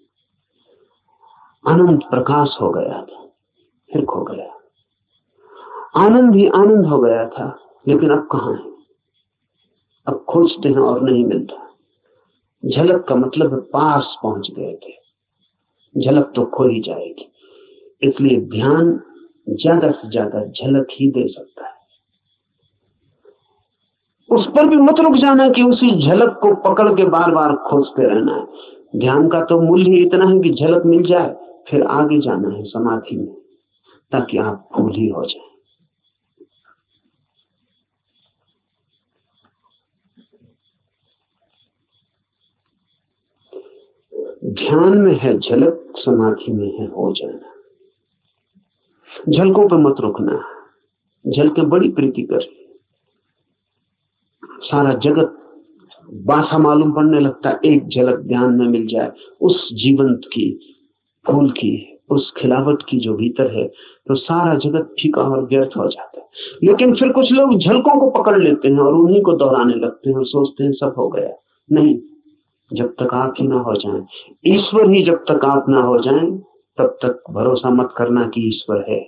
Speaker 3: आनंद प्रकाश हो गया था, फिर खो गया। आनंद ही आनंद हो गया था, लेकिन अब कहां है? अब खोजते हैं और नहीं मिलता। झलक का मतलब है पास पहुंच गए थे, झलक तो खो ही जाएगी। इसलिए ध्यान ज्यादा से ज्यादा झलक ही दे सकता है। उस पर भी मत रुक जाना कि उसी झलक को पकड़ के बार बार खोजते रहना है। ध्यान का तो मूल्य ही इतना है कि झलक मिल जाए, फिर आगे जाना है समाधि में, ताकि आप फूल ही हो जाए। ध्यान में है झलक, समाधि में है हो जाना। झलकों पे मत रुकना। झलकें बड़ी प्रीति कर, सारा जगत बासा मालूम पड़ने लगता है। एक झलक ध्यान में मिल जाए उस जीवंत की, फूल की, उस खिलावट की जो भीतर है, तो सारा जगत फीका और व्यर्थ हो जाता है। लेकिन फिर कुछ लोग झलकों को पकड़ लेते हैं और उन्हीं को दोहराने लगते हैं और सोचते हैं सब हो गया। नहीं, जब तक आप ही ना हो जाएं, ईश्वर ही जब तक आप ना हो जाएं, तब तक भरोसा मत करना कि ईश्वर है।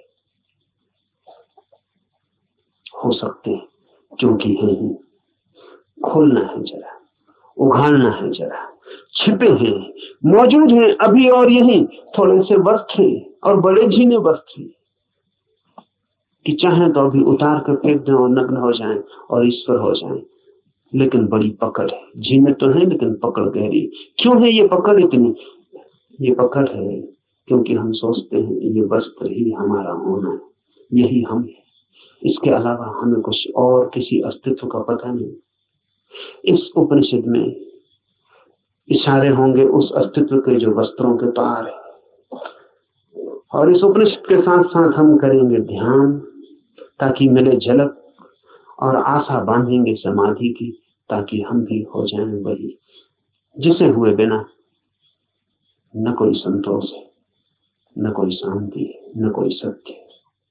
Speaker 3: हो सकते हैं, क्योंकि है ही। खोलना है जरा, उघाड़ना है जरा। छिपे हैं, मौजूद हैं अभी और यहीं, थोड़े से वस्त्र हैं और बड़े झीने वस्त्र हैं कि चाहें तो अभी उतार कर फेंक दें और नग्न हो जाएं और ईश्वर हो जाएं। लेकिन बड़ी पकड़ है। झीने तो है, लेकिन पकड़ गहरी। क्यों है ये पकड़ इतनी? ये पकड़ है क्योंकि हम सोचते हैं ये वस्त्र ही हमारा होना है, यही हम है, इसके अलावा हमें कुछ और किसी अस्तित्व का पता नहीं। इस उपनिषद में इशारे होंगे उस अस्तित्व के जो वस्त्रों के पार है। और इस उपनिषद के साथ साथ हम करेंगे ध्यान ताकि मिले झलक, और आशा बांधेंगे समाधि की ताकि हम भी हो जाएं वही जिसे हुए बिना न कोई संतोष है, न कोई शांति है, न कोई सत्य है।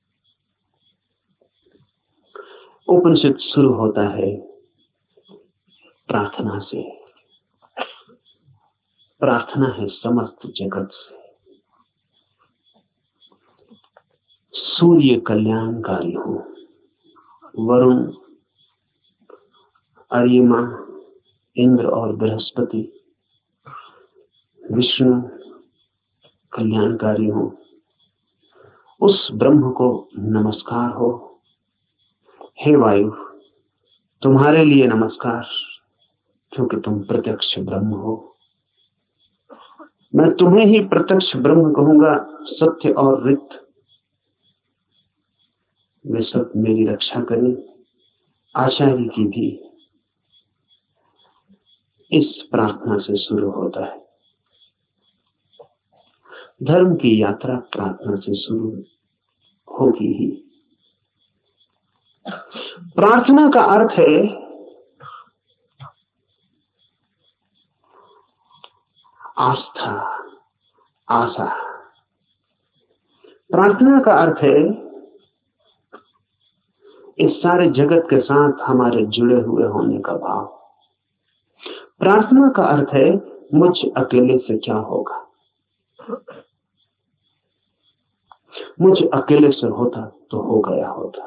Speaker 3: उपनिषद शुरू होता है प्रार्थना से। प्रार्थना है समस्त जगत से। सूर्य कल्याणकारी हो, वरुण, अर्यमा, इंद्र और बृहस्पति, विष्णु कल्याणकारी हो, उस ब्रह्म को नमस्कार हो। हे वायु, तुम्हारे लिए नमस्कार, क्योंकि तुम प्रत्यक्ष ब्रह्म हो। मैं तुम्हें ही प्रत्यक्ष ब्रह्म कहूंगा। सत्य और रित वे सब मेरी रक्षा करें, आचार्य की भी। इस प्रार्थना से शुरू होता है। धर्म की यात्रा प्रार्थना से शुरू होगी ही। प्रार्थना का अर्थ है आस्था, आशा। प्रार्थना का अर्थ है इस सारे जगत के साथ हमारे जुड़े हुए होने का भाव। प्रार्थना का अर्थ है मुझ अकेले से क्या होगा। मुझ अकेले से होता तो हो गया होता।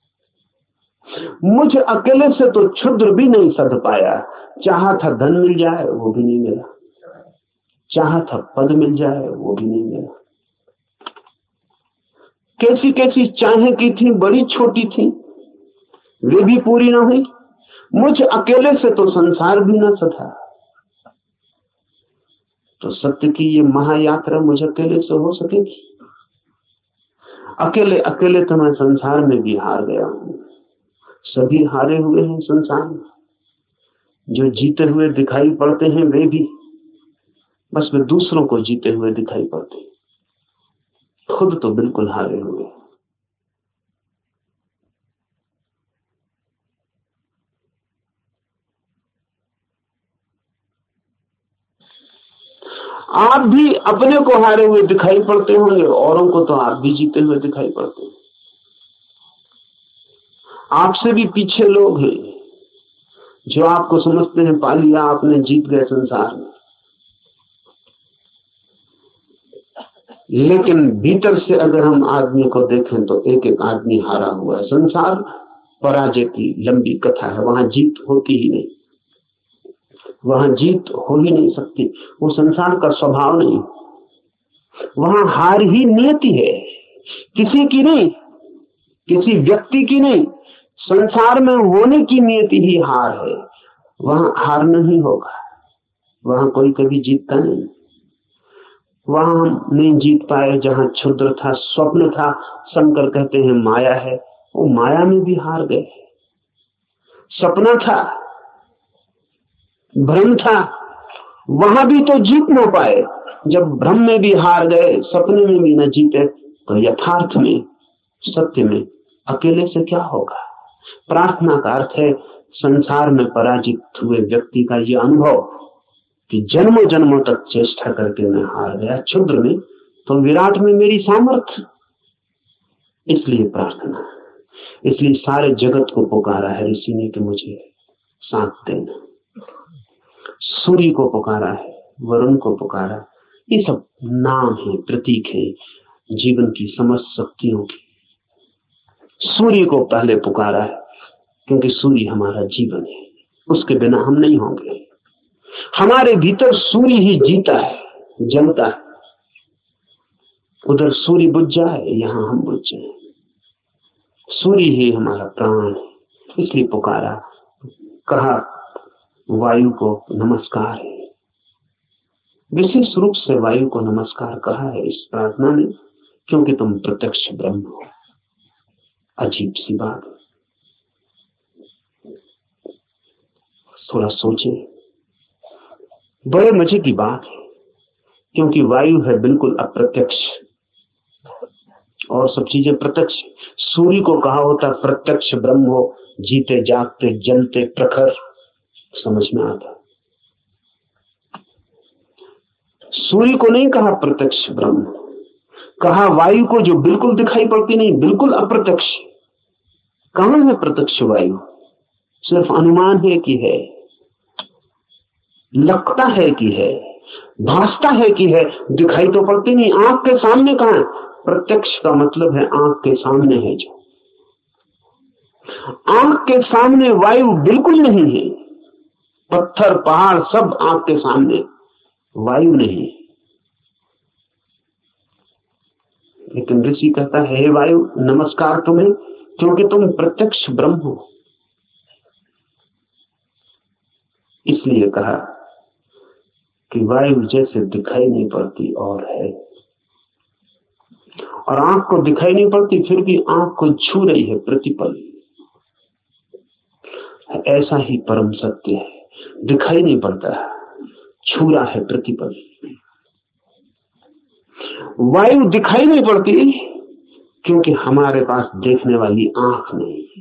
Speaker 3: मुझ अकेले से तो क्षुद्र भी नहीं सध पाया। चाहा था धन मिल जाए, वो भी नहीं मिला। चाहा था पद मिल जाए, वो भी नहीं मिला। कैसी कैसी चाहें की थी, बड़ी छोटी थी, वे भी पूरी ना हुई। मुझ अकेले से तो संसार भी ना सधा, तो सत्य की ये महायात्रा मुझ अकेले से हो सकेगी? अकेले अकेले तो मैं संसार में भी हार गया हूं। सभी हारे हुए हैं संसार में। जो जीते हुए दिखाई पड़ते हैं वे भी बस वे दूसरों को जीते हुए दिखाई पड़ते हैं, खुद तो बिल्कुल हारे हुए हैं। आप भी अपने को हारे हुए दिखाई पड़ते होंगे, औरों को तो आप भी जीते हुए दिखाई पड़ते हैं। आपसे भी पीछे लोग हैं जो आपको समझते हैं पा लिया आपने, जीत गए संसार में, लेकिन भीतर से अगर हम आदमी को देखें तो एक एक आदमी हारा हुआ है। संसार पराजय की लंबी कथा है, वहां जीत होती ही नहीं, वहां जीत हो ही नहीं सकती, वो संसार का स्वभाव नहीं। वहां हार ही नियति है, किसी की नहीं, किसी व्यक्ति की नहीं, संसार में होने की नियति ही हार है। वहां हार नहीं होगा, वहां कोई कभी जीतता नहीं। वहां हम नहीं जीत पाए जहां क्षुद्र था, स्वप्न था, शंकर कहते हैं माया है, वो माया में भी हार गए। सपना था, भ्रम था, वहां भी तो जीत ना पाए। जब भ्रम में भी हार गए, सपने में भी न जीते, तो यथार्थ में, सत्य में अकेले से क्या होगा? प्रार्थना का अर्थ है संसार में पराजित हुए व्यक्ति का यह अनुभव कि जन्मों जन्मों तक चेष्टा करके मैं हार गया, क्षुद्र में तो विराट में मेरी सामर्थ्य। इसलिए प्रार्थना, इसलिए सारे जगत को पुकारा है ऋषि ने कि मुझे साथ देना। सूर्य को पुकारा है, वरुण को पुकारा, ये सब नाम है, प्रतीक है जीवन की समस्त शक्तियों की। सूर्य को पहले पुकारा है क्योंकि सूर्य हमारा जीवन है, उसके बिना हम नहीं होंगे। हमारे भीतर सूर्य ही जीता है, जलता है। उधर सूर्य बुझ जाए, यहां हम बुझ जाए। सूर्य ही हमारा प्राण है, इसलिए पुकारा। कहा वायु को नमस्कार है, विशेष रूप से वायु को नमस्कार कहा है इस प्रार्थना में, क्योंकि तुम प्रत्यक्ष ब्रह्म हो। अजीब सी बात, थोड़ा सोचें, बड़े मजे की बात है, क्योंकि वायु है बिल्कुल अप्रत्यक्ष और सब चीजें प्रत्यक्ष। सूर्य को कहा होता प्रत्यक्ष ब्रह्म हो, जीते जागते जलते प्रखर, समझ में आता। सूर्य को नहीं कहा प्रत्यक्ष ब्रह्म, कहा वायु को जो बिल्कुल दिखाई पड़ती नहीं, बिल्कुल अप्रत्यक्ष। कहां है प्रत्यक्ष वायु? सिर्फ अनुमान है कि है, लगता है कि है, भासता है कि है, दिखाई तो पड़ती नहीं। आंख के सामने कहां है? प्रत्यक्ष का मतलब है आंख के सामने है। जो आंख के सामने वायु बिल्कुल नहीं है, पत्थर पहाड़ सब आंख के सामने, वायु नहीं। लेकिन ऋषि कहता है हे वायु नमस्कार तुम्हें, क्योंकि तुम प्रत्यक्ष ब्रह्म हो। इसलिए कहा कि वायु जैसे दिखाई नहीं पड़ती और है, और आंख को दिखाई नहीं पड़ती फिर भी आंख को छू रही है प्रतिपल, ऐसा ही परम सत्य है, दिखाई नहीं पड़ता, छू रहा है प्रतिपल। वायु दिखाई नहीं पड़ती क्योंकि हमारे पास देखने वाली आंख नहीं है।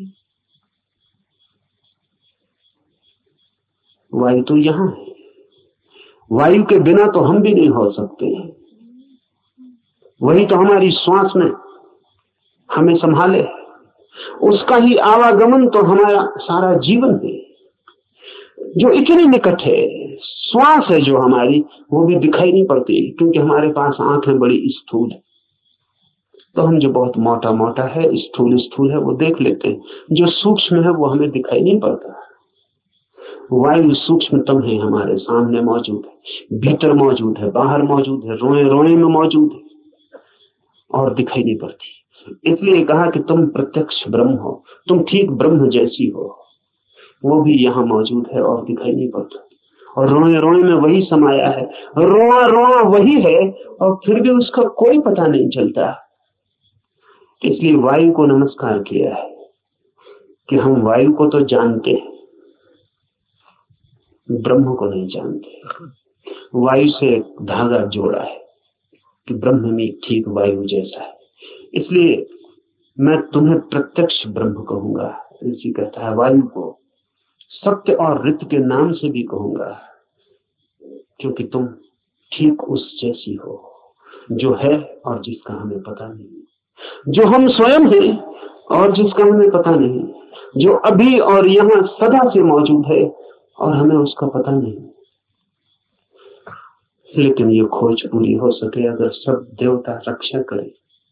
Speaker 3: वायु तो यहां है, वायु के बिना तो हम भी नहीं हो सकते। वही तो हमारी श्वास में हमें संभाले, उसका ही आवागमन तो हमारा सारा जीवन है, जो इतने निकट है। श्वास है जो हमारी, वो भी दिखाई नहीं पड़ती क्योंकि हमारे पास आंखें बड़ी स्थूल है। तो हम जो बहुत मोटा मोटा है, स्थूल स्थूल है, वो देख लेते हैं, जो सूक्ष्म है वो हमें दिखाई नहीं पड़ता। वायु सूक्ष्मतम है, हमारे सामने मौजूद है, भीतर मौजूद है, बाहर मौजूद है, रोए रोए में मौजूद है और दिखाई नहीं पड़ती। इसलिए कहा कि तुम प्रत्यक्ष ब्रह्म हो, तुम ठीक ब्रह्म जैसी हो। वो भी यहाँ मौजूद है और दिखाई नहीं पड़ता, और रोए रोए में वही समाया है, रोआ रोआ वही है, और फिर भी उसका कोई पता नहीं चलता। इसलिए वायु को नमस्कार किया है कि हम वायु को तो जानते हैं, ब्रह्म को नहीं जानते। वायु से एक धागा जोड़ा है कि ब्रह्म में ठीक वायु जैसा है। इसलिए मैं तुम्हें प्रत्यक्ष ब्रह्म कहूंगा, ऋषि कहता है। वायु को सत्य और ऋत के नाम से भी कहूंगा, क्योंकि तुम ठीक उस जैसी हो जो है और जिसका हमें पता नहीं, जो हम स्वयं हैं और जिसका हमें पता नहीं, जो अभी और यहाँ सदा से मौजूद है और हमें उसका पता नहीं। लेकिन ये खोज पूरी हो सके अगर सब देवता रक्षा करें।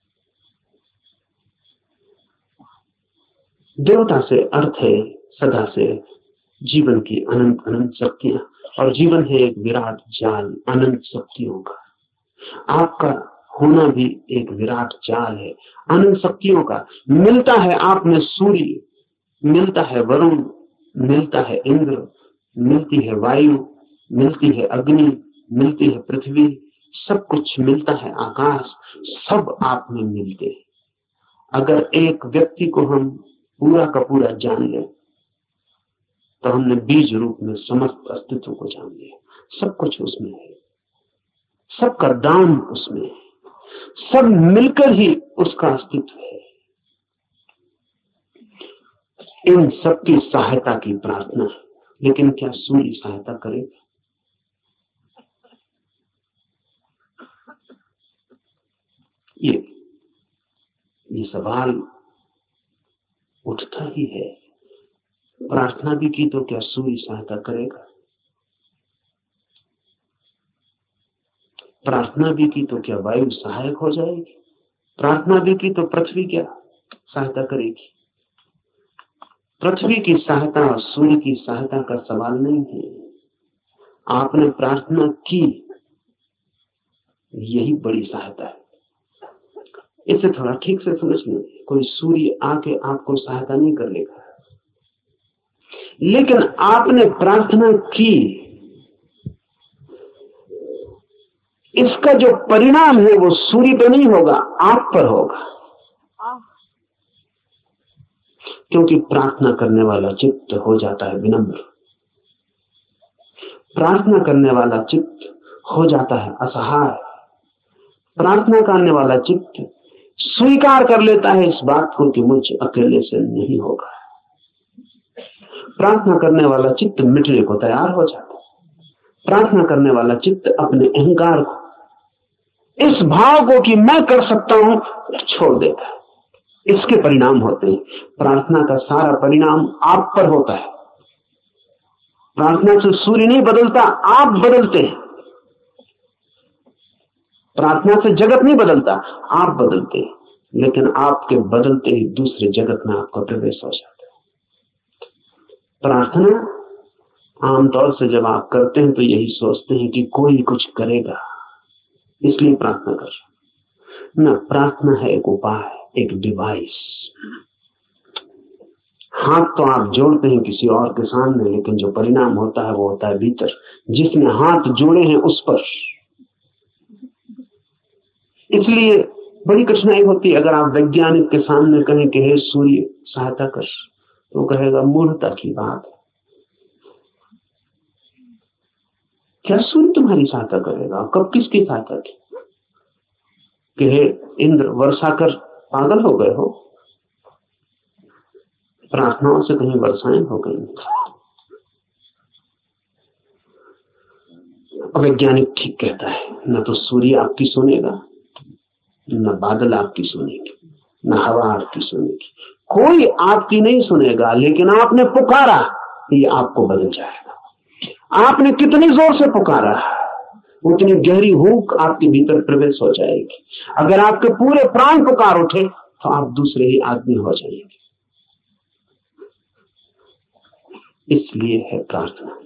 Speaker 3: देवता से अर्थ है सदा से जीवन की अनंत अनंत शक्तियां, और जीवन है एक विराट जाल अनंत शक्तियों का। आपका होना भी एक विराट जाल है अनंत शक्तियों का। मिलता है आप में सूर्य, मिलता है वरुण, मिलता है इंद्र, मिलती है वायु, मिलती है अग्नि, मिलती है पृथ्वी, सब कुछ मिलता है आकाश, सब आप में मिलते हैं। अगर एक व्यक्ति को हम पूरा का पूरा जान लें तो हमने बीज रूप में समस्त अस्तित्व को जान लिया। सब कुछ उसमें है, सबका दान उसमें है, सब मिलकर ही उसका अस्तित्व है। इन सबकी सहायता की प्रार्थना है, लेकिन क्या सूर्य सहायता करेगा? ये ये सवाल उठता ही है। प्रार्थना भी की तो क्या सूर्य सहायता करेगा? प्रार्थना भी की तो क्या वायु सहायक हो जाएगी? प्रार्थना भी की तो पृथ्वी क्या सहायता करेगी? पृथ्वी की सहायता और सूर्य की सहायता का सवाल नहीं है। आपने प्रार्थना की, यही बड़ी सहायता है। इसे थोड़ा ठीक से समझ लें। कोई सूर्य आके आपको सहायता नहीं कर लेगा, लेकिन आपने प्रार्थना की, इसका जो परिणाम है वो सूर्य पे नहीं होगा, आप पर होगा। क्योंकि प्रार्थना करने वाला चित्त हो जाता है विनम्र, प्रार्थना करने वाला चित्त हो जाता है असहाय, प्रार्थना करने वाला चित्त स्वीकार कर लेता है इस बात को कि मुझ अकेले से नहीं होगा। प्रार्थना करने वाला चित्त मिटने को तैयार हो जाता है। प्रार्थना करने वाला चित्त अपने अहंकार को, इस भाव को कि मैं कर सकता हूं, छोड़ देता है। इसके परिणाम होते हैं। प्रार्थना का सारा परिणाम आप पर होता है। प्रार्थना से सूर्य नहीं बदलता, आप बदलते हैं। प्रार्थना से जगत नहीं बदलता, आप बदलते हैं। लेकिन आपके बदलते ही दूसरे जगत में आपका प्रवेश हो जाता है। प्रार्थना आमतौर से जब आप करते हैं तो यही सोचते हैं कि कोई कुछ करेगा, इसलिए प्रार्थना कर रहे। न, प्रार्थना है एक उपाय, एक डिवाइस। हाथ तो आप जोड़ते हैं किसी और के सामने, लेकिन जो परिणाम होता है वो होता है भीतर, जिसने हाथ जोड़े हैं उस पर। इसलिए बड़ी कठिनाई होती है अगर आप वैज्ञानिक के सामने कहें कि हे सूर्य सहायता कर, तो कहेगा मूर्खता की बात है। क्या सूर्य तुम्हारी सहायता करेगा? कब किसकी सहायता की? कि हे इंद्र वर्षा कर, पागल हो गए हो? प्रार्थनाओं से कहीं वर्षाएं हो गई? वैज्ञानिक ठीक कहता है, न तो सूर्य आपकी सुनेगा, न बादल आपकी सुनेगी, न हवा आपकी सुनेगी, कोई आपकी नहीं सुनेगा। लेकिन आपने पुकारा, ये आपको बदल जाएगा। आपने कितनी जोर से पुकारा, उतनी गहरी हूक आपके भीतर प्रवेश हो जाएगी। अगर आपके पूरे प्राण पुकार उठे तो आप दूसरे ही आदमी हो जाएंगे। इसलिए है प्रार्थना।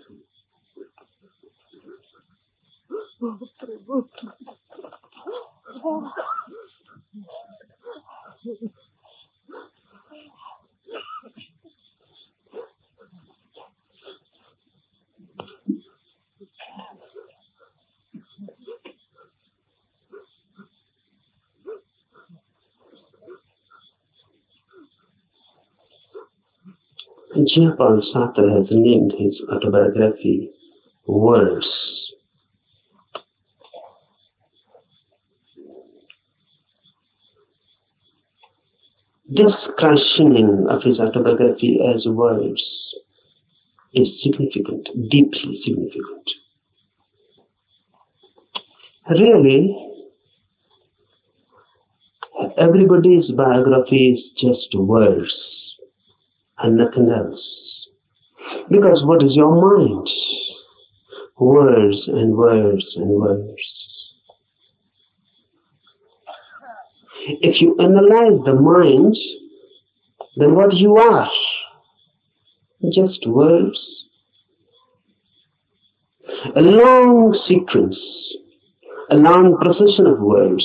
Speaker 3: Jean-Paul Sartre has named his autobiography Words. This questioning of his autobiography as words is significant, deeply significant. Really, everybody's biography is just words and nothing else. Because what is your mind? Words and words and words. If you analyze the mind, then what you are? Just words. A long sequence, a long procession of words.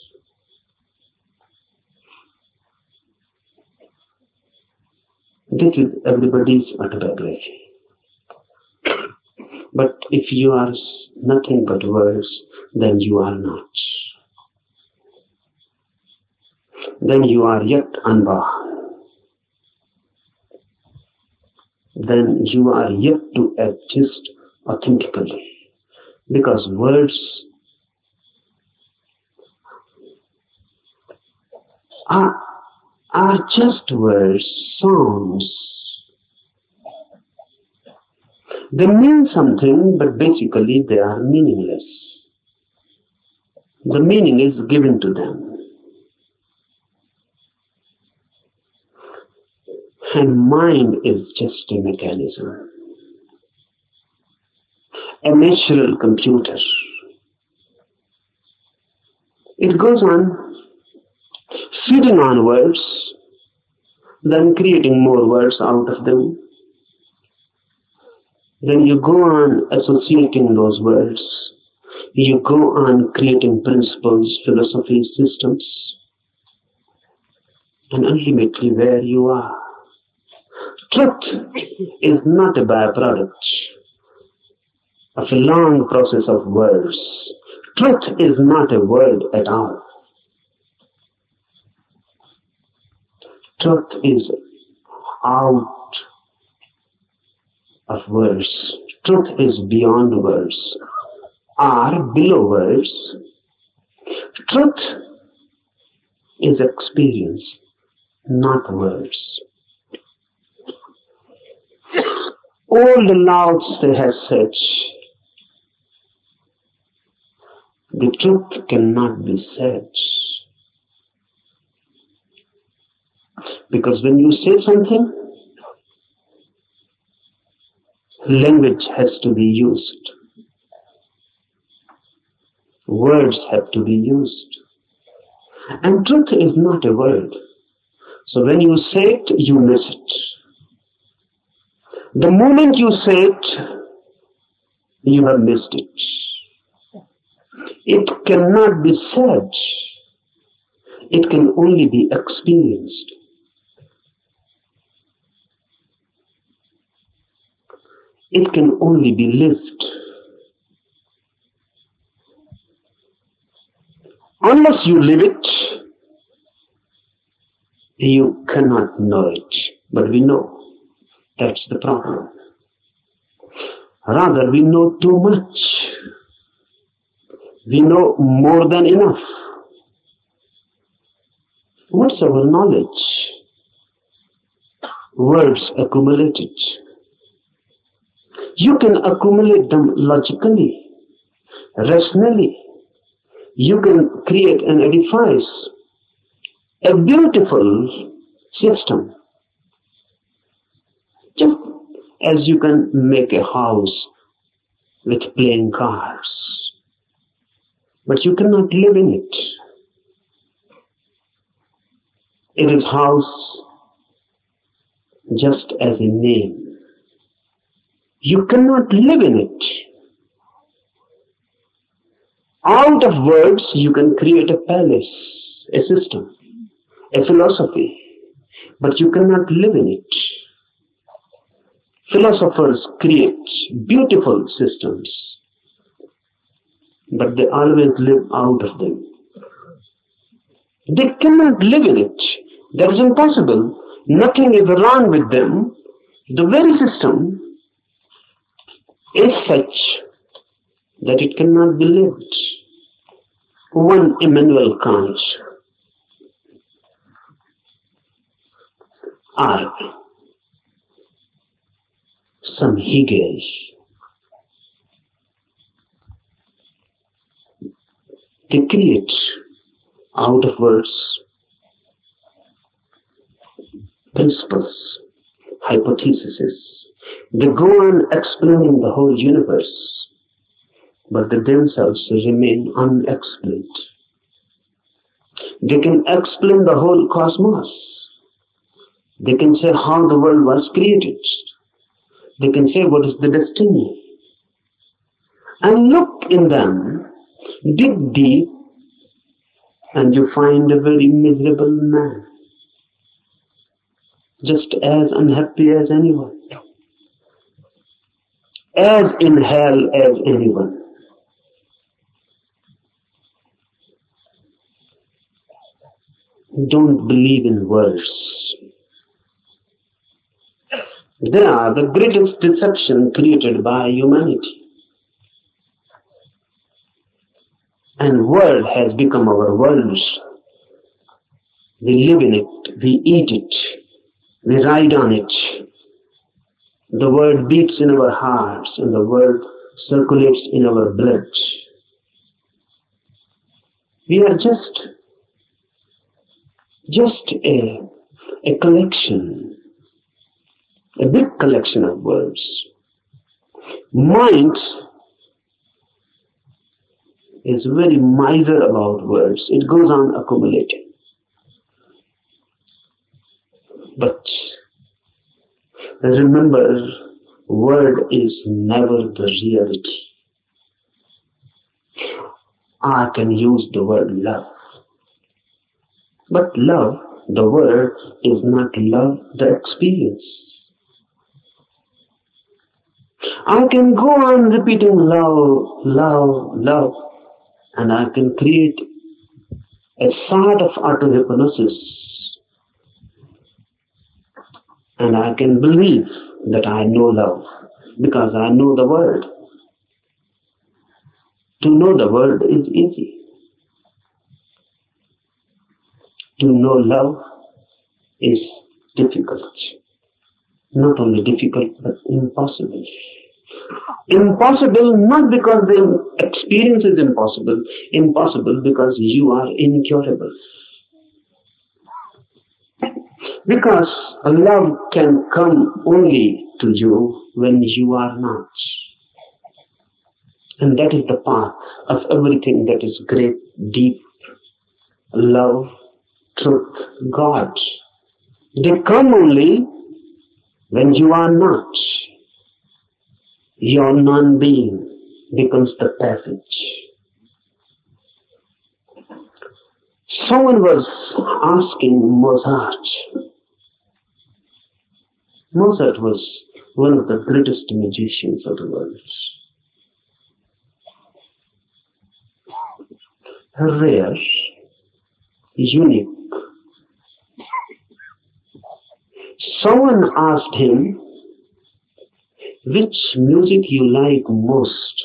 Speaker 3: This is everybody's autobiography. But if you are nothing but words, then you are not. Then you are yet unborn. Then you are yet to exist authentically. Because words are, are just words, sounds. They mean something, but basically they are meaningless. The meaning is given to them. And mind is just a mechanism, a natural computer. It goes on feeding on words, then creating more words out of them. Then you go on associating those words. You go on creating principles, philosophies, systems. And ultimately where you are. Truth is not a byproduct of a long process of words. Truth is not a word at all. Truth is out of words. Truth is beyond words, or below words. Truth is experience, not words. All the Lao Tse has said, the truth cannot be said. Because when you say something, language has to be used. Words have to be used. And truth is not a word. So when you say it, you miss it. The moment you say it, you have missed it. It cannot be said. It can only be experienced. It can only be lived. Unless you live it, you cannot know it. But we know. That's the problem. Rather, we know too much. We know more than enough. What's our knowledge? Words accumulated. You can accumulate them logically, rationally. You can create an edifice, a beautiful system. Just as you can make a house with playing cards, but you cannot live in it. It is house just as a name. You cannot live in it. Out of words, you can create a palace, a system. a philosophy, but you cannot live in it. Philosophers create beautiful systems, but they always live out of them. They cannot live in it. That is impossible. Nothing is wrong with them. The very system is such that it cannot be lived. One Immanuel Kant, or some Hegel, they create out of words principles, hypotheses. They go on explaining the whole universe, but they themselves remain unexplained. They can explain the whole cosmos. They can say how the world was created. They can say what is the destiny. And look in them, dig deep, and you find a very miserable man, just as unhappy as anyone, as in hell as anyone. Don't believe in words. They are the greatest deception created by humanity. And word has become our world. We live in it, we eat it, we ride on it. The word beats in our hearts and the word circulates in our blood. We are just, just a, a collection, a big collection of words. Mind is very miser about words. It goes on accumulating. But remember, word is never the reality. I can use the word love. But love, the word, is not love, the experience. I can go on repeating love, love, love, and I can create a sort of auto-hypnosis. And I can believe that I know love because I know the word. To know the word is easy. To know love is difficult. Not only difficult, but impossible. Impossible not because the experience is impossible. Impossible because you are incurable. Because love can come only to you when you are not. And that is the path of everything that is great, deep, love, truth, God. They come only when you are not. Your non-being becomes the passage. Someone was asking Mozart. Mozart was one of the greatest musicians of the world. Rare, unique. Someone asked him, which music you like most?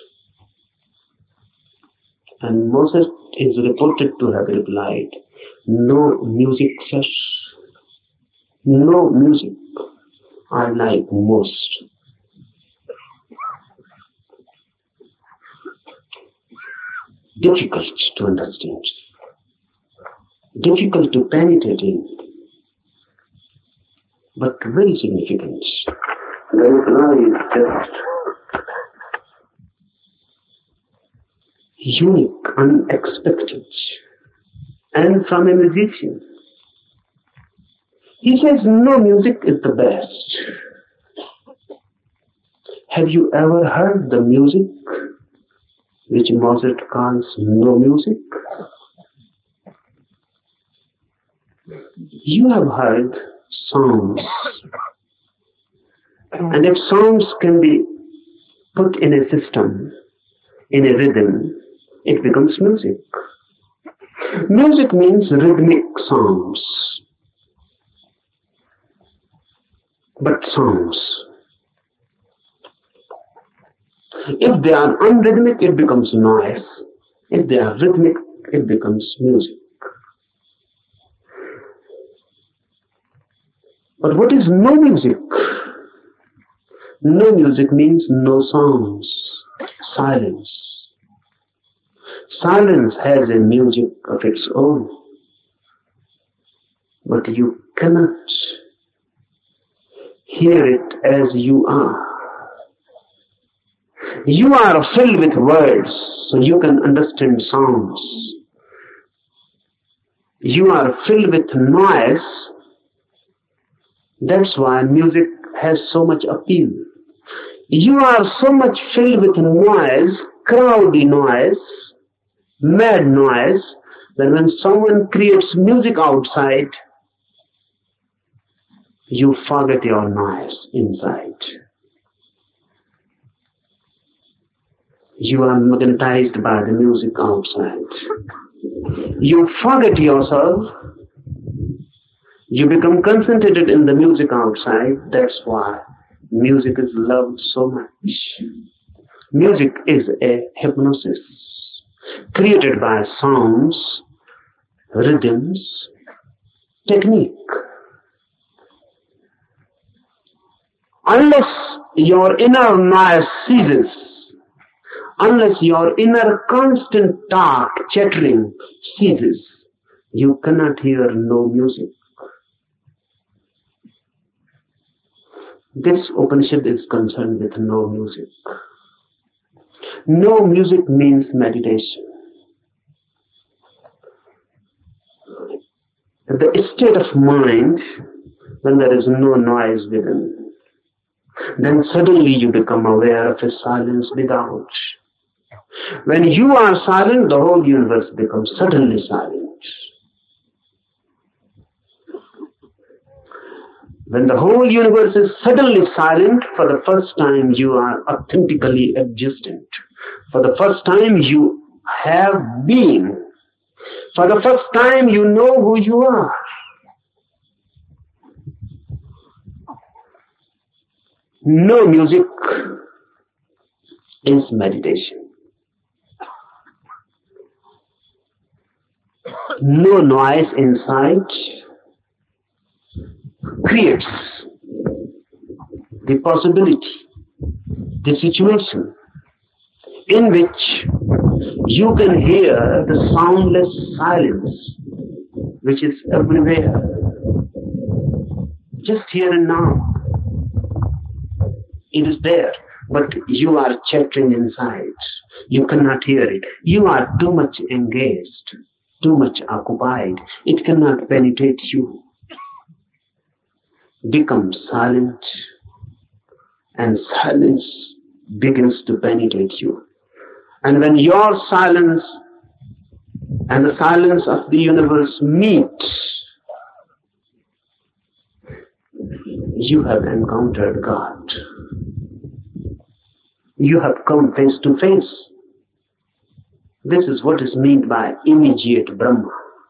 Speaker 3: And Mozart is reported to have replied, no music, sir. No music I like most. Difficult to understand. Difficult to penetrate in. But very significant. The reply is just unique, unexpected, and from a musician. He says no music is the best. Have you ever heard the music which Mozart calls no music? You have heard songs, and if songs can be put in a system, in a rhythm, it becomes music. Music means rhythmic songs, but songs. If they are unrhythmic, it becomes noise. If they are rhythmic, it becomes music. But what is no music? No music means no songs, silence. Silence has a music of its own, but you cannot hear it as you are. You are filled with words, so you can understand sounds. You are filled with noise, that's why music has so much appeal. You are so much filled with noise, crowdy noise, mad noise, that when someone creates music outside, you forget your noise inside. You are magnetized by the music outside. You forget yourself. You become concentrated in the music outside. That's why music is loved so much. Music is a hypnosis created by sounds, rhythms, technique. Unless your inner noise ceases, unless your inner constant talk, chattering ceases, you cannot hear no music. This Upanishad is concerned with no music. No music means meditation. The state of mind when there is no noise within, then suddenly you become aware of a silence without. When you are silent, the whole universe becomes suddenly silent. When the whole universe is suddenly silent, for the first time you are authentically existent. For the first time you have being. For the first time you know who you are. No music is meditation. No noise inside creates the possibility, the situation in which you can hear the soundless silence which is everywhere, just here and now. It is there, but you are chattering inside. You cannot hear it. You are too much engaged, too much occupied. It cannot penetrate you. Become silent, and silence begins to penetrate you. And when your silence and the silence of the universe meet, you have encountered God. You have come face to face. This is what is meant by immediate Brahma.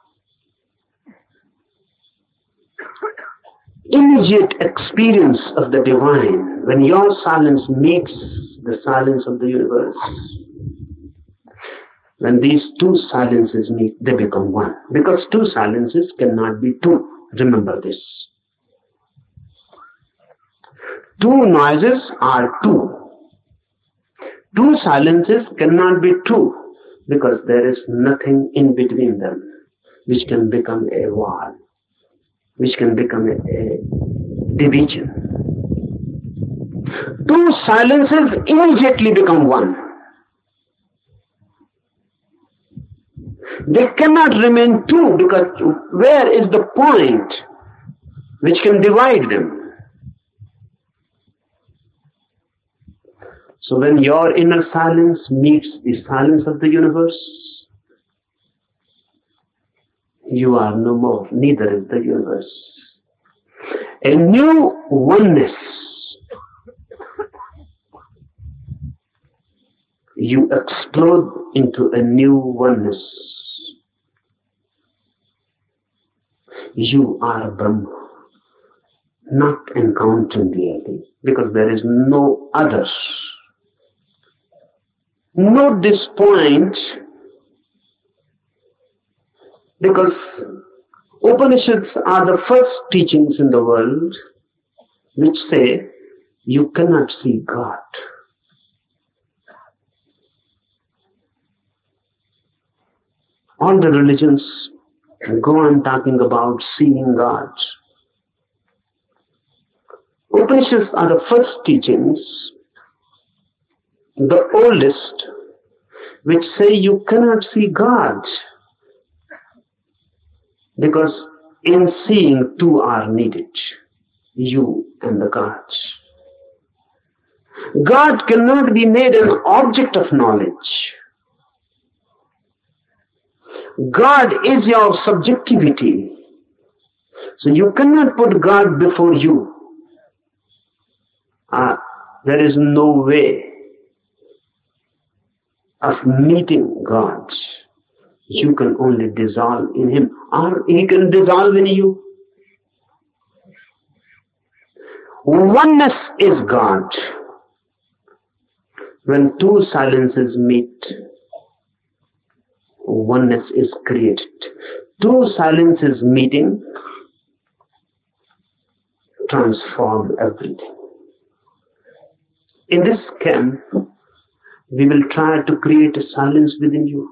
Speaker 3: Immediate experience of the divine, when your silence meets the silence of the universe. When these two silences meet, they become one. Because two silences cannot be two. Remember this. Two noises are two. Two silences cannot be two, because there is nothing in between them which can become a wall, which can become a, a division. Two silences immediately become one. They cannot remain two, because where is the point which can divide them? So when your inner silence meets the silence of the universe, You are no more, neither is the universe. A new oneness. You explode into a new oneness. You are Brahma, not encountering reality, because there is no other. Note this point, because Upanishads are the first teachings in the world which say you cannot see God. All the religions go on talking about seeing God. Upanishads are the first teachings, the oldest, which say you cannot see God, because in seeing two are needed, you and the gods. God cannot be made an object of knowledge. God is your subjectivity. So you cannot put God before you. Uh, there is no way of meeting God. You can only dissolve in Him, or He can dissolve in you. Oneness is God. When two silences meet, oneness is created. Two silences meeting transform everything. In this camp, we will try to create a silence within you.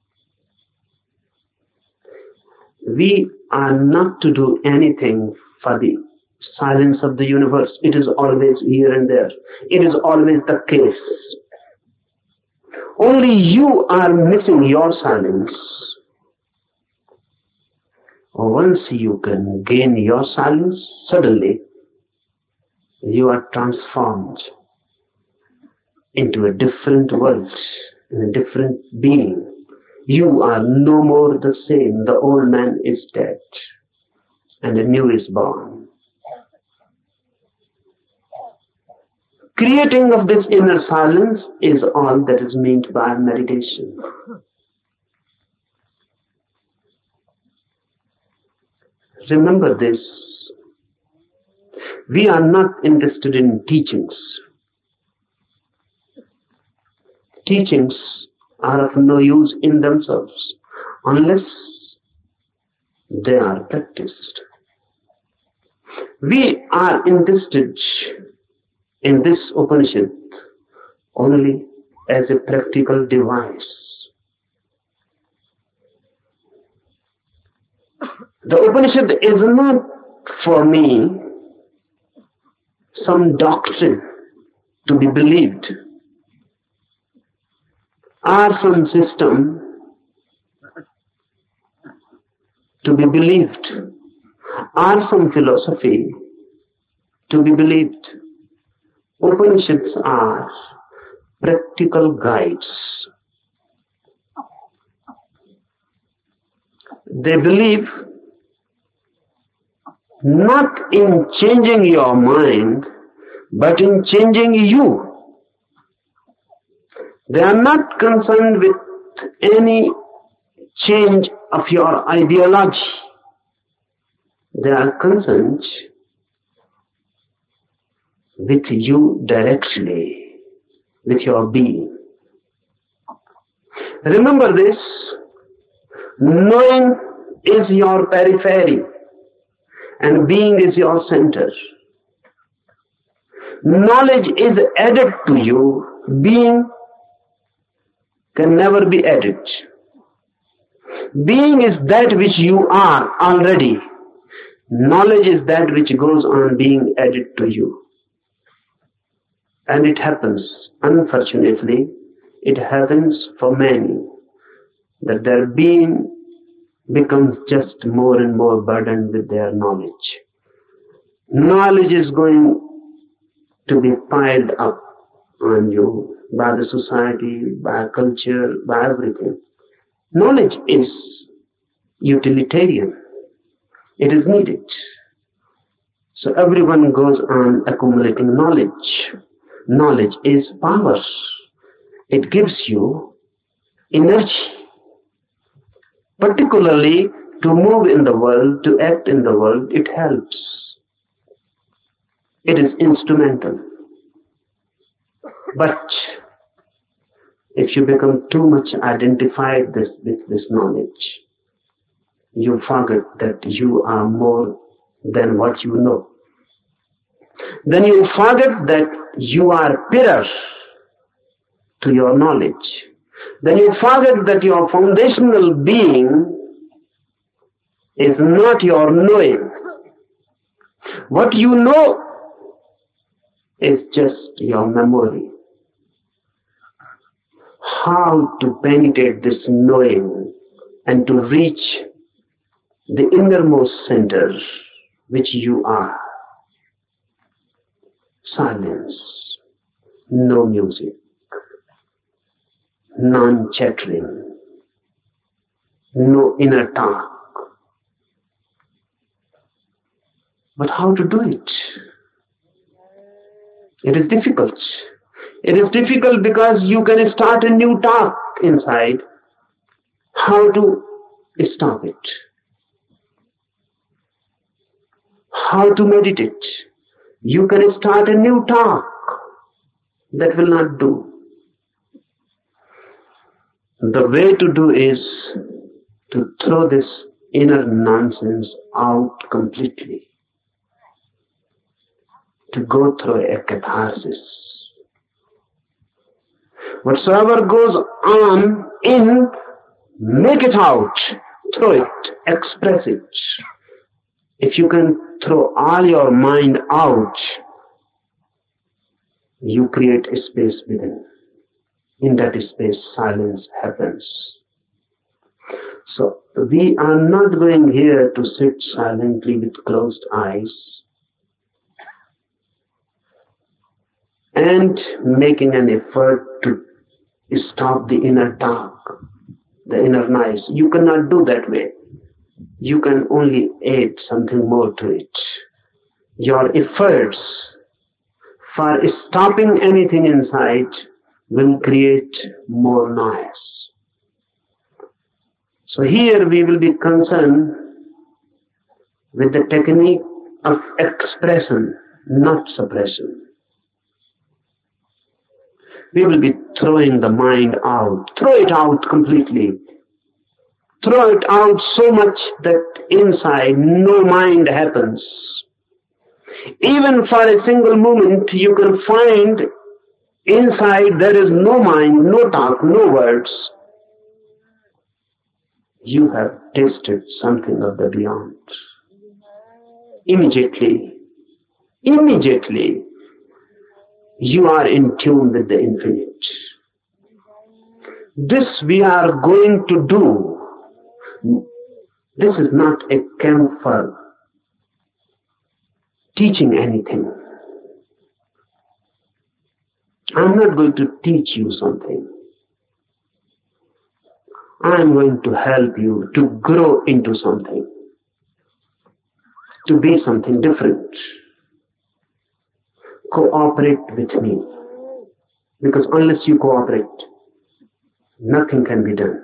Speaker 3: We are not to do anything for the silence of the universe. It is always here and there. It is always the case. Only you are missing your silence. Once you can gain your silence, suddenly you are transformed into a different world, in a different being. You are no more the same. The old man is dead and the new is born. Creating of this inner silence is all that is meant by meditation. Remember this. We are not interested in teachings. Teachings are of no use in themselves unless they are practiced. We are interested in this Upanishad only as a practical device. The Upanishad is not for me some doctrine to be believed, or some system to be believed, or some philosophy to be believed. Upanishads are practical guides. They believe not in changing your mind, but in changing you. They are not concerned with any change of your ideology. They are concerned with you directly, with your being. Remember this, knowing is your periphery and being is your center. Knowledge is added to you, being can never be added. Being is that which you are already. Knowledge is that which goes on being added to you. And it happens, unfortunately, it happens for many, that their being becomes just more and more burdened with their knowledge. Knowledge is going to be piled up on you by the society, by culture, by everything. Knowledge is utilitarian. It is needed. So everyone goes on accumulating knowledge. Knowledge is power. It gives you energy, particularly to move in the world, to act in the world. It helps. It is instrumental. But if you become too much identified this, with this knowledge, you forget that you are more than what you know. Then you forget that you are pillars to your knowledge. Then you forget that your foundational being is not your knowing. What you know is just your memory. How to penetrate this knowing and to reach the innermost center which you are. Silence, no music, non-chattering, no inner talk. But how to do it? It is difficult. It is difficult because you can start a new talk inside. How to stop it? How to meditate? You can start a new talk. That will not do. The way to do is to throw this inner nonsense out completely. To go through a catharsis. Whatsoever goes on in, make it out. Throw it. Express it. If you can throw all your mind out, you create a space within. In that space, silence happens. So, we are not going here to sit silently with closed eyes and making an effort to stop the inner talk, the inner noise. You cannot do that way. You can only add something more to it. Your efforts for stopping anything inside will create more noise. So here we will be concerned with the technique of expression, not suppression. We will be throwing the mind out. Throw it out completely. Throw it out so much that inside no mind happens. Even for a single moment you can find inside there is no mind, no talk, no words. You have tasted something of the beyond. Immediately, immediately, you are in tune with the infinite. This we are going to do. This is not a camp for teaching anything. I'm not going to teach you something. I'm going to help you to grow into something, to be something different. Cooperate with me, because unless you cooperate, nothing can be done.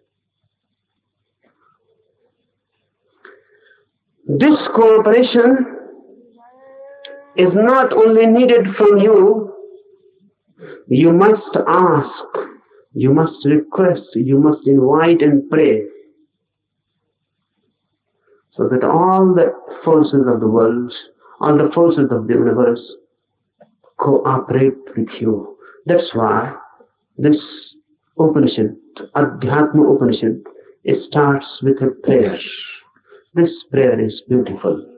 Speaker 3: This cooperation is not only needed from you, you must ask, you must request, you must invite and pray, so that all the forces of the world, all the forces of the universe cooperate with you. That's why this Upanishad, Adhyatma Upanishad, it starts with a prayer. This prayer is beautiful.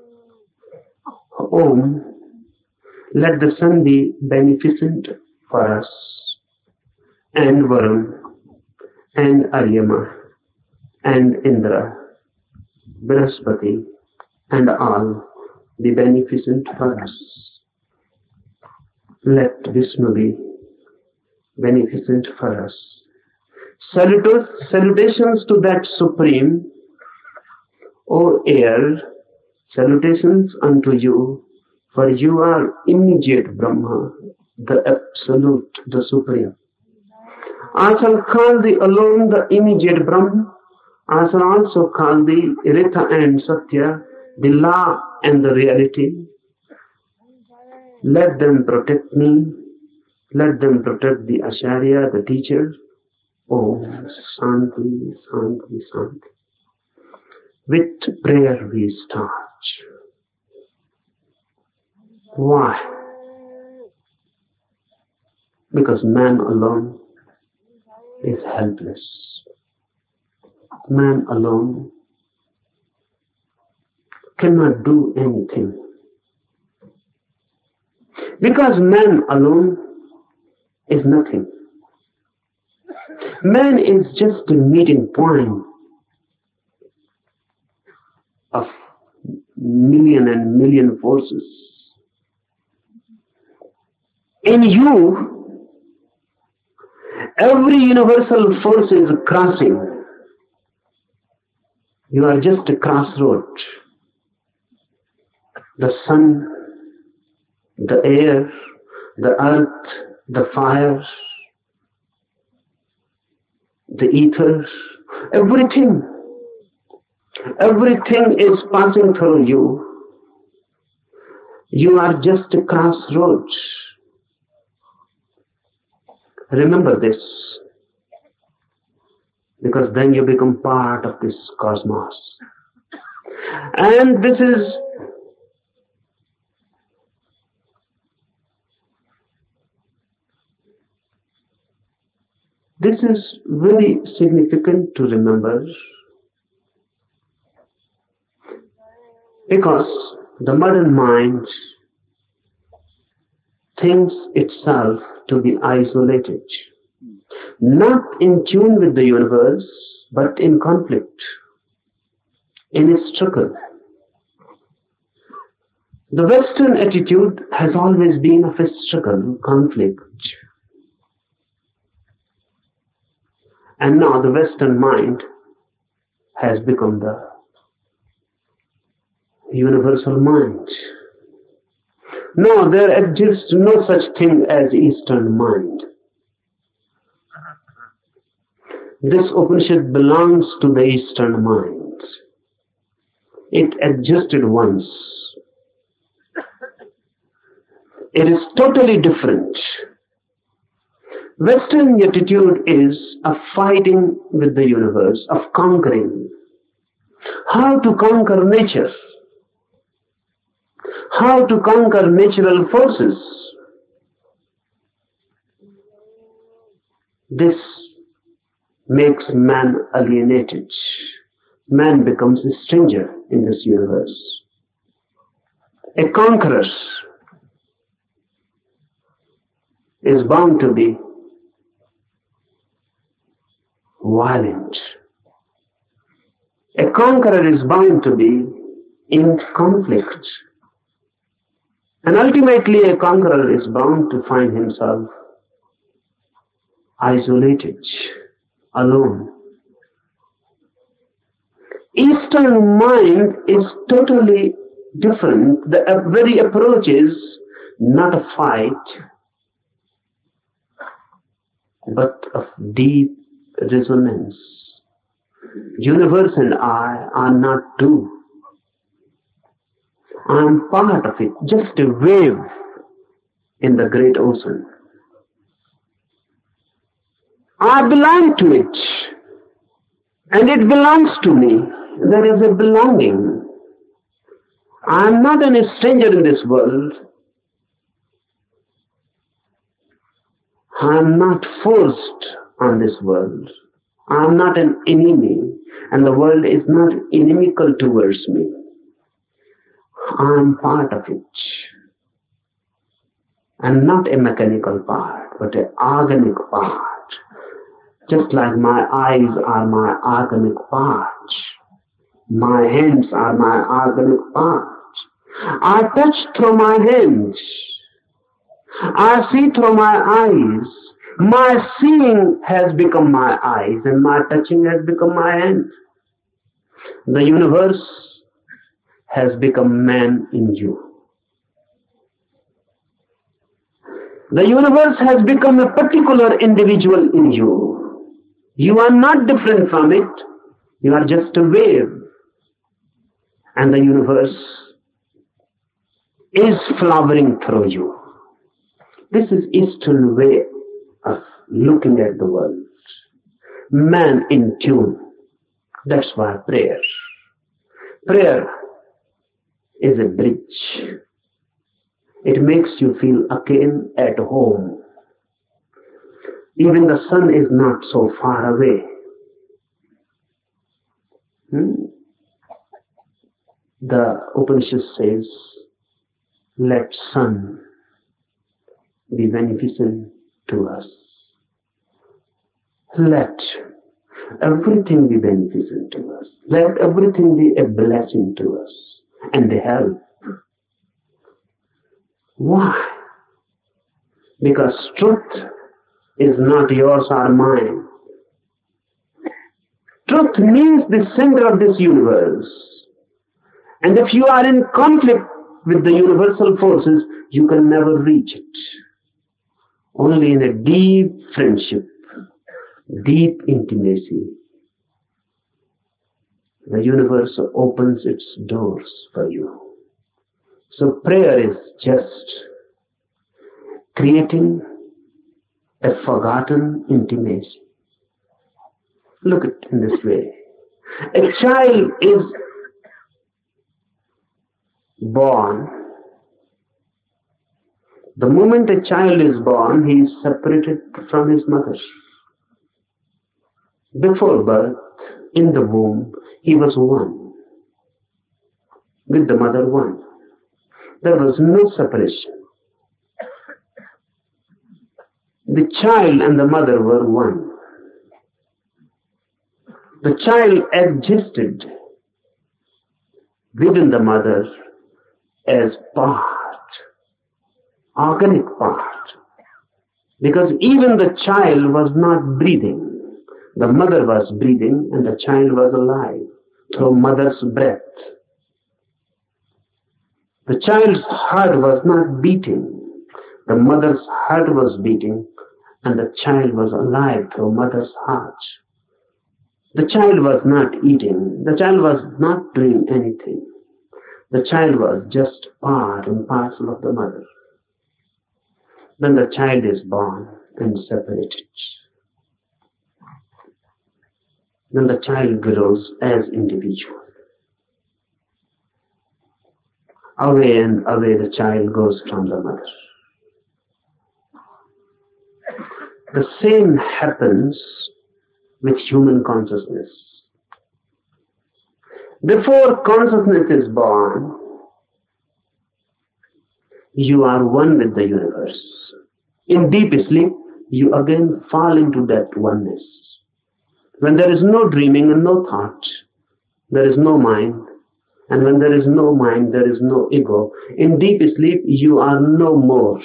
Speaker 3: Om, let the sun be beneficent for us, and Varun, and Aryama, and Indra, Brihaspati, and all be beneficent for us. Let Vishnu be beneficent for us. Salutos, salutations to that Supreme O air, salutations unto you, for you are immediate Brahma, the Absolute, the Supreme. I shall call thee alone the immediate Brahma. I shall also call thee Ritha and Satya, the law and the reality. Let them protect me. Let them protect the Acharya, the teacher. Oh, Shanti, Shanti, Shanti. With prayer we start. Why? Because man alone is helpless. Man alone cannot do anything. Because man alone is nothing. Man is just a meeting point of million and million forces. In you, every universal force is crossing. You are just a crossroad. The sun, the air, the earth, the fire, the ether, everything, everything is passing through you. You are just a crossroads. Remember this, because then you become part of this cosmos. And this is This is very significant to remember, because the modern mind thinks itself to be isolated, not in tune with the universe, but in conflict, in a struggle. The Western attitude has always been of a struggle, conflict. And now the Western mind has become the universal mind. No, there exists no such thing as Eastern mind. This Upanishad belongs to the Eastern mind. It existed once. It is totally different. Western attitude is of fighting with the universe, of conquering. How to conquer nature? How to conquer natural forces? This makes man alienated. Man becomes a stranger in this universe. A conqueror is bound to be violent. A conqueror is bound to be in conflict. And ultimately a conqueror is bound to find himself isolated, alone. Eastern mind is totally different. The very approach is not a fight, but of deep resonance. Universe and I are not two. I am part of it, just a wave in the great ocean. I belong to it, and it belongs to me. There is a belonging. I am not a stranger in this world. I am not forced on this world. I am not an enemy, and the world is not inimical towards me. I am part of it, and not a mechanical part, but an organic part. Just like my eyes are my organic part, my hands are my organic part. I touch through my hands. I see through my eyes. My seeing has become my eyes, and my touching has become my hands. The universe has become man in you. The universe has become a particular individual in you. You are not different from it. You are just a wave. And the universe is flowering through you. This is Eastern way of looking at the world. Man in tune. That's why prayer. Prayer is a bridge. It makes you feel again at home. Even the sun is not so far away. Hmm? The Upanishad says, let sun be beneficent to us. Let everything be beneficent to us. Let everything be a blessing to us and a help. Why? Because truth is not yours or mine. Truth means the center of this universe. And if you are in conflict with the universal forces, you can never reach it. Only in a deep friendship, deep intimacy, the universe opens its doors for you. So prayer is just creating a forgotten intimacy. Look at it in this way. A child is born. The moment a child is born, he is separated from his mother. Before birth, in the womb, he was one. With the mother, one. There was no separation. The child and the mother were one. The child existed within the mother as part, organic part. Because even the child was not breathing. The mother was breathing and the child was alive through mother's breath. The child's heart was not beating. The mother's heart was beating and the child was alive through mother's heart. The child was not eating. The child was not doing anything. The child was just part and parcel of the mother. Then the child is born and separated. Then the child grows as individual. Away and away the child goes from the mother. The same happens with human consciousness. Before consciousness is born, you are one with the universe. In deep sleep, you again fall into that oneness. When there is no dreaming and no thought, there is no mind. And when there is no mind, there is no ego. In deep sleep, you are no more.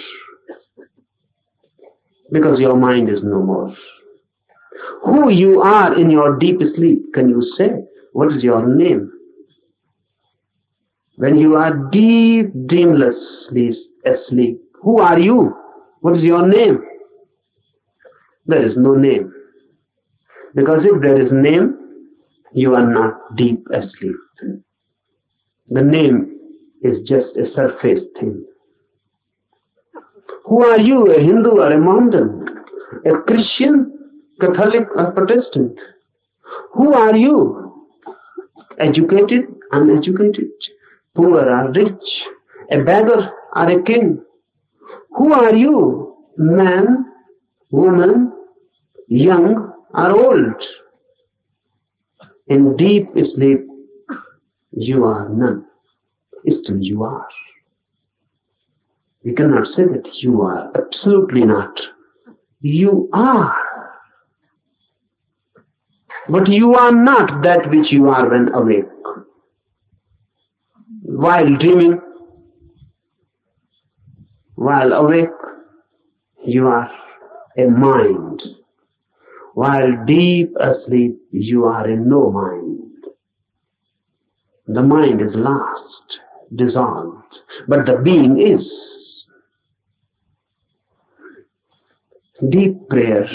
Speaker 3: Because your mind is no more. Who you are in your deep sleep, can you say? What is your name? When you are deep, dreamlessly asleep, who are you? What is your name? There is no name. Because if there is name, you are not deep asleep. The name is just a surface thing. Who are you, a Hindu or a Mohammedan? A Christian, Catholic or Protestant? Who are you? Educated, uneducated, poor or rich, a beggar or a king? Who are you? Man, woman, young or old? In deep sleep, you are none. Still you are. We cannot say that you are. Absolutely not. You are. But you are not that which you are when awake. While dreaming, while awake, you are a mind. While deep asleep, you are a no mind. The mind is lost, dissolved, but the being is. Deep prayer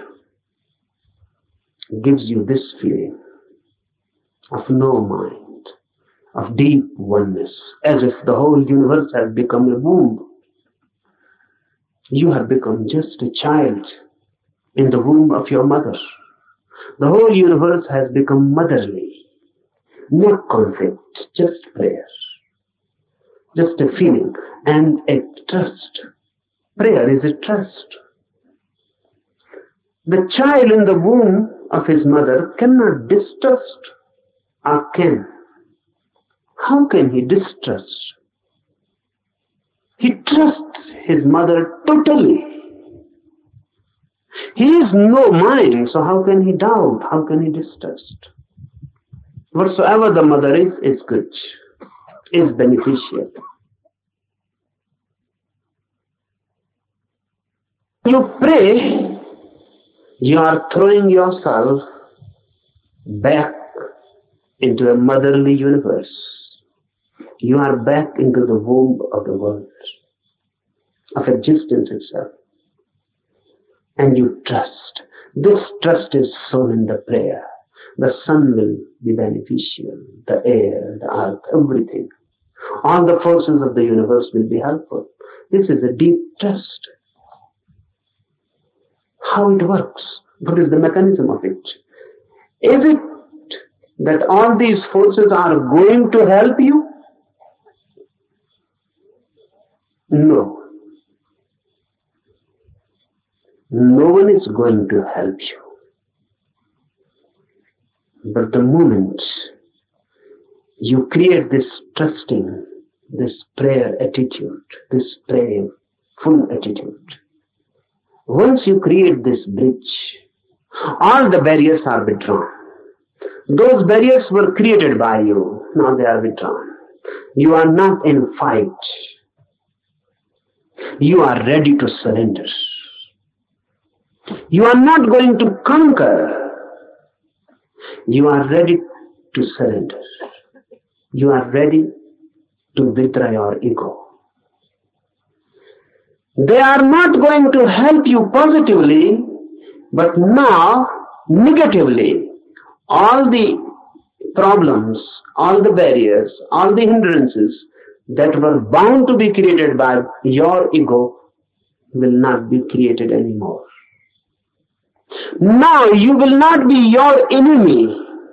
Speaker 3: gives you this feeling of no mind, of deep oneness, as if the whole universe has become a womb. You have become just a child in the womb of your mother. The whole universe has become motherly. No conflict, just prayer. Just a feeling and a trust. Prayer is a trust. The child in the womb of his mother cannot distrust, or can. How can he distrust? He trusts his mother totally. He is no mind, so how can he doubt? How can he distrust? Whatsoever the mother is, is good, is beneficial. You pray, you are throwing yourself back into a motherly universe. You are back into the womb of the world, of existence itself. And you trust. This trust is sown in the prayer. The sun will be beneficial, the air, the earth, everything. All the forces of the universe will be helpful. This is a deep trust. How it works? What is the mechanism of it? Is it that all these forces are going to help you? No. No one is going to help you. But the moment you create this trusting, this prayer attitude, this prayerful attitude, once you create this bridge, all the barriers are withdrawn. Those barriers were created by you, now they are withdrawn. You are not in fight. You are ready to surrender. You are not going to conquer. You are ready to surrender. You are ready to withdraw your ego. They are not going to help you positively, but now negatively. All the problems, all the barriers, all the hindrances that were bound to be created by your ego will not be created anymore. Now you will not be your enemy.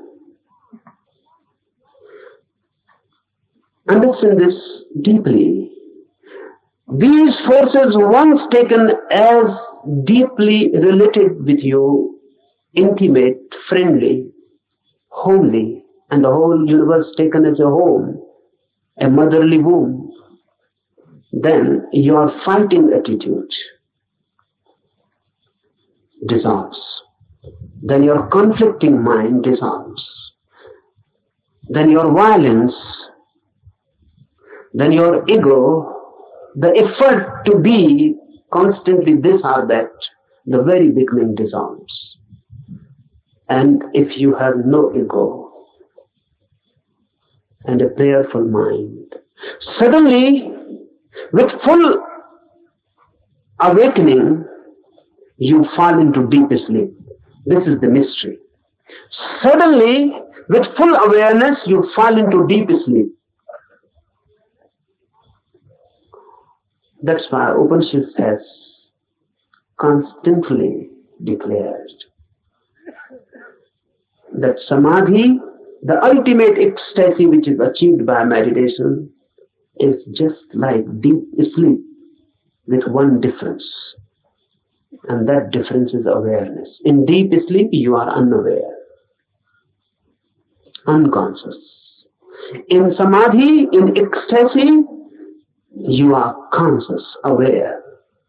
Speaker 3: Understand this deeply. These forces, once taken as deeply related with you, intimate, friendly, homely, and the whole universe taken as a home, a motherly womb, then your fighting attitude dissolves. Then your conflicting mind dissolves. Then your violence, then your ego, the effort to be constantly this or that, the very beginning dissolves. And if you have no ego and a prayerful mind, suddenly, with full awakening, you fall into deep sleep. This is the mystery. Suddenly, with full awareness, you fall into deep sleep. That's why Upanishad has constantly declared that samadhi, the ultimate ecstasy which is achieved by meditation, is just like deep sleep with one difference. And that difference is awareness. In deep sleep, you are unaware, unconscious. In samadhi, in ecstasy, you are conscious, aware.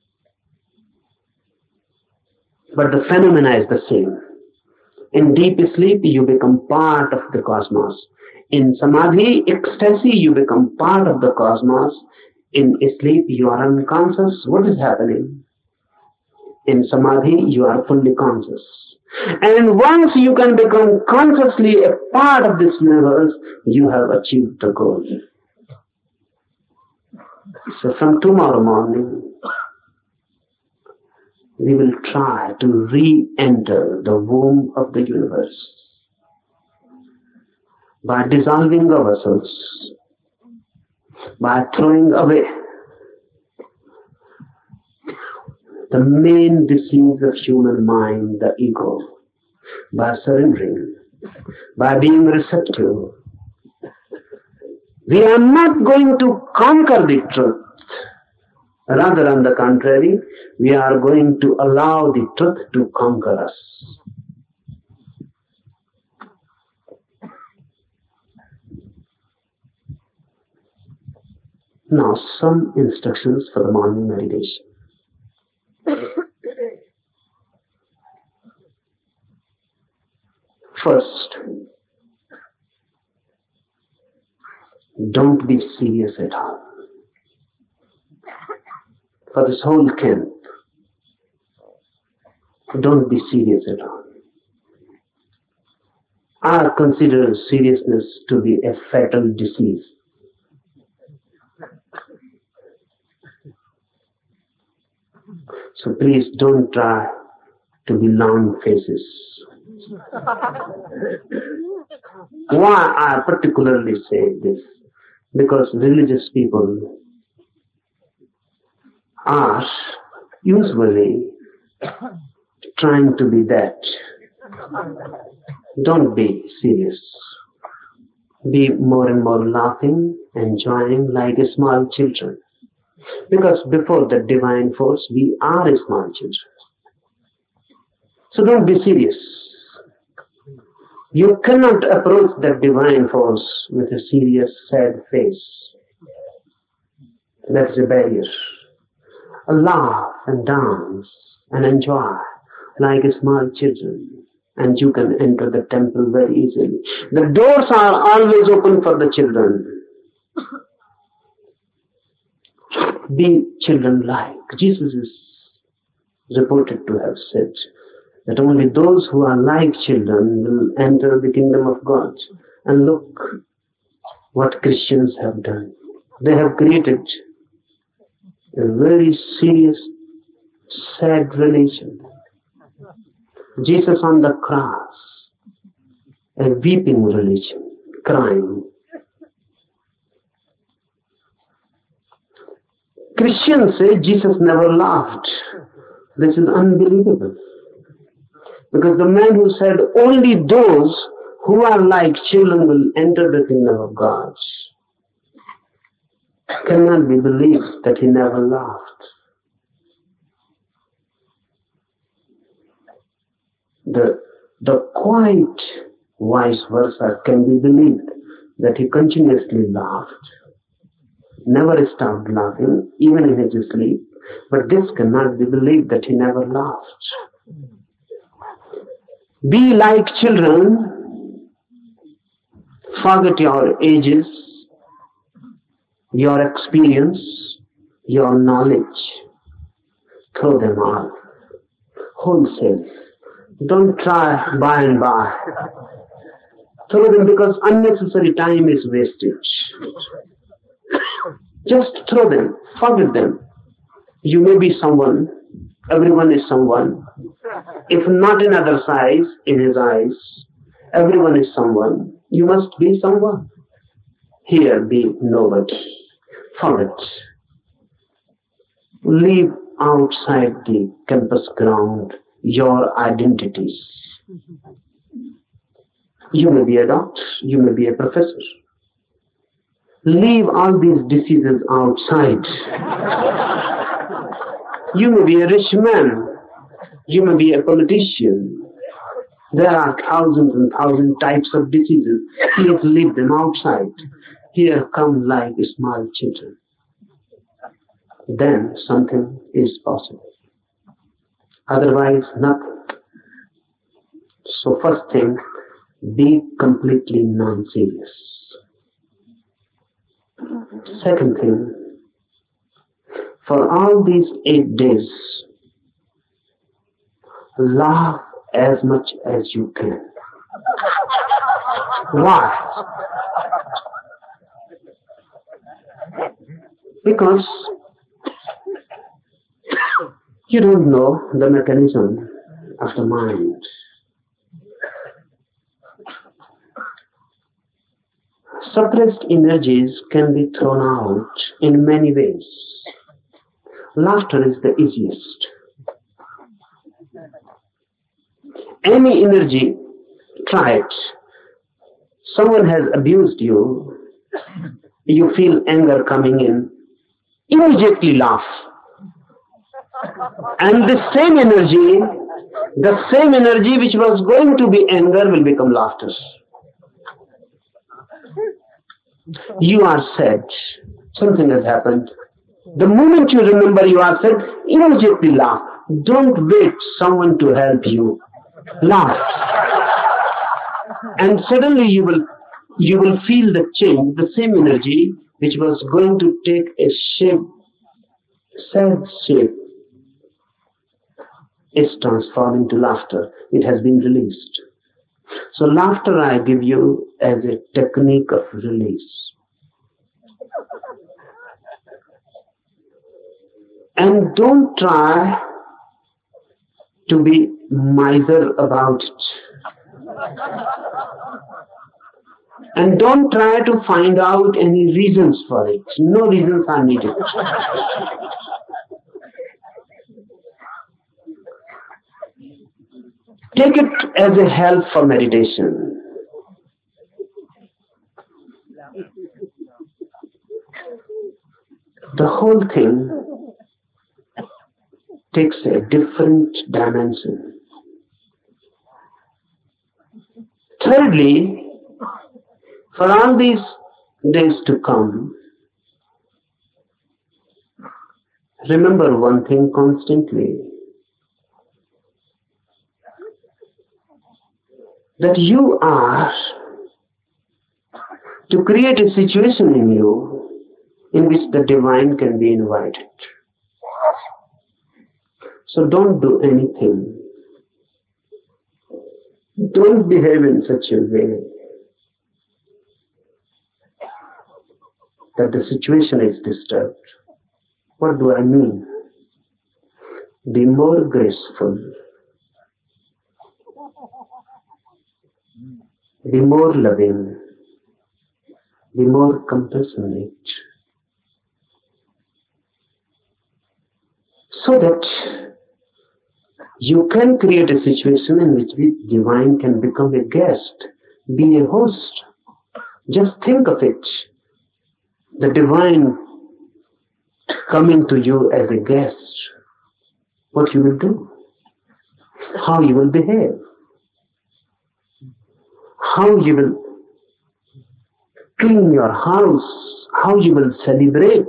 Speaker 3: But the phenomena is the same. In deep sleep, you become part of the cosmos. In samadhi, ecstasy, you become part of the cosmos. In sleep, you are unconscious. What is happening? In samadhi, you are fully conscious. And once you can become consciously a part of this universe, you have achieved the goal. So from tomorrow morning, we will try to re-enter the womb of the universe by dissolving ourselves, by throwing away the main disease of human mind, the ego, by surrendering, by being receptive. We are not going to conquer the truth. Rather, on the contrary, we are going to allow the truth to conquer us. Now, some instructions for the morning meditation. First, don't be serious at all. For this whole camp, don't be serious at all. I consider seriousness to be a fatal disease. So please don't try to be long faces. Why I particularly say this? Because religious people are usually trying to be that. Don't be serious. Be more and more laughing, enjoying like a small children. Because before the divine force, we are a small children. So don't be serious. You cannot approach that divine force with a serious, sad face. That's a barrier. Laugh and dance and enjoy like a small children, and you can enter the temple very easily. The doors are always open for the children. Be children-like. Jesus is reported to have said that only those who are like children will enter the kingdom of God. And look what Christians have done. They have created a very serious, sad religion. Jesus on the cross, a weeping religion, crying. Christians say Jesus never laughed. This is unbelievable. Because the man who said only those who are like children will enter the kingdom of God cannot be believed that he never laughed. The, the quite vice versa can be believed, that he continuously laughed, never stopped laughing, even in his sleep. But this cannot be believed, that he never laughed. Be like children, forget your ages, your experience, your knowledge. Throw them all, wholesale. Don't try by and by. Throw them, because unnecessary time is wastage. Just throw them, forget them. You may be someone, everyone is someone. If not in other size, in his eyes, everyone is someone. You must be someone. Here be nobody. Forget. Leave outside the campus ground your identities. You may be a doctor, you may be a professor. Leave all these diseases outside. You may be a rich man, you may be a politician. There are thousands and thousands types of diseases. Please leave them outside. Here come like small children. Then something is possible. Otherwise, nothing. So first thing, be completely non-serious. Second thing, for all these eight days, laugh as much as you can. Why? Because you don't know the mechanism of the mind. Suppressed energies can be thrown out in many ways. Laughter is the easiest. Any energy, try it. Someone has abused you, you feel anger coming in, immediately laugh. And the same energy, the same energy which was going to be anger will become laughter. You are sad, something has happened. The moment you remember you are sad, immediately laugh. Don't wait someone to help you. Laugh. And suddenly you will you will feel the change, the same energy which was going to take a shape, sad shape, is transformed into laughter. It has been released. So laughter I give you as a technique of release. And don't try to be miser about it. And don't try to find out any reasons for it. No reasons are needed. Take it as a help for meditation. The whole thing takes a different dimension. Thirdly, for all these days to come, remember one thing constantly, that you are to create a situation in you in which the divine can be invited. So don't do anything. Don't behave in such a way that the situation is disturbed. What do I mean? Be more graceful. Be more loving. Be more compassionate. So that you can create a situation in which the divine can become a guest, be a host. Just think of it. The divine coming to you as a guest. What you will do? How you will behave? How you will clean your house? How you will celebrate?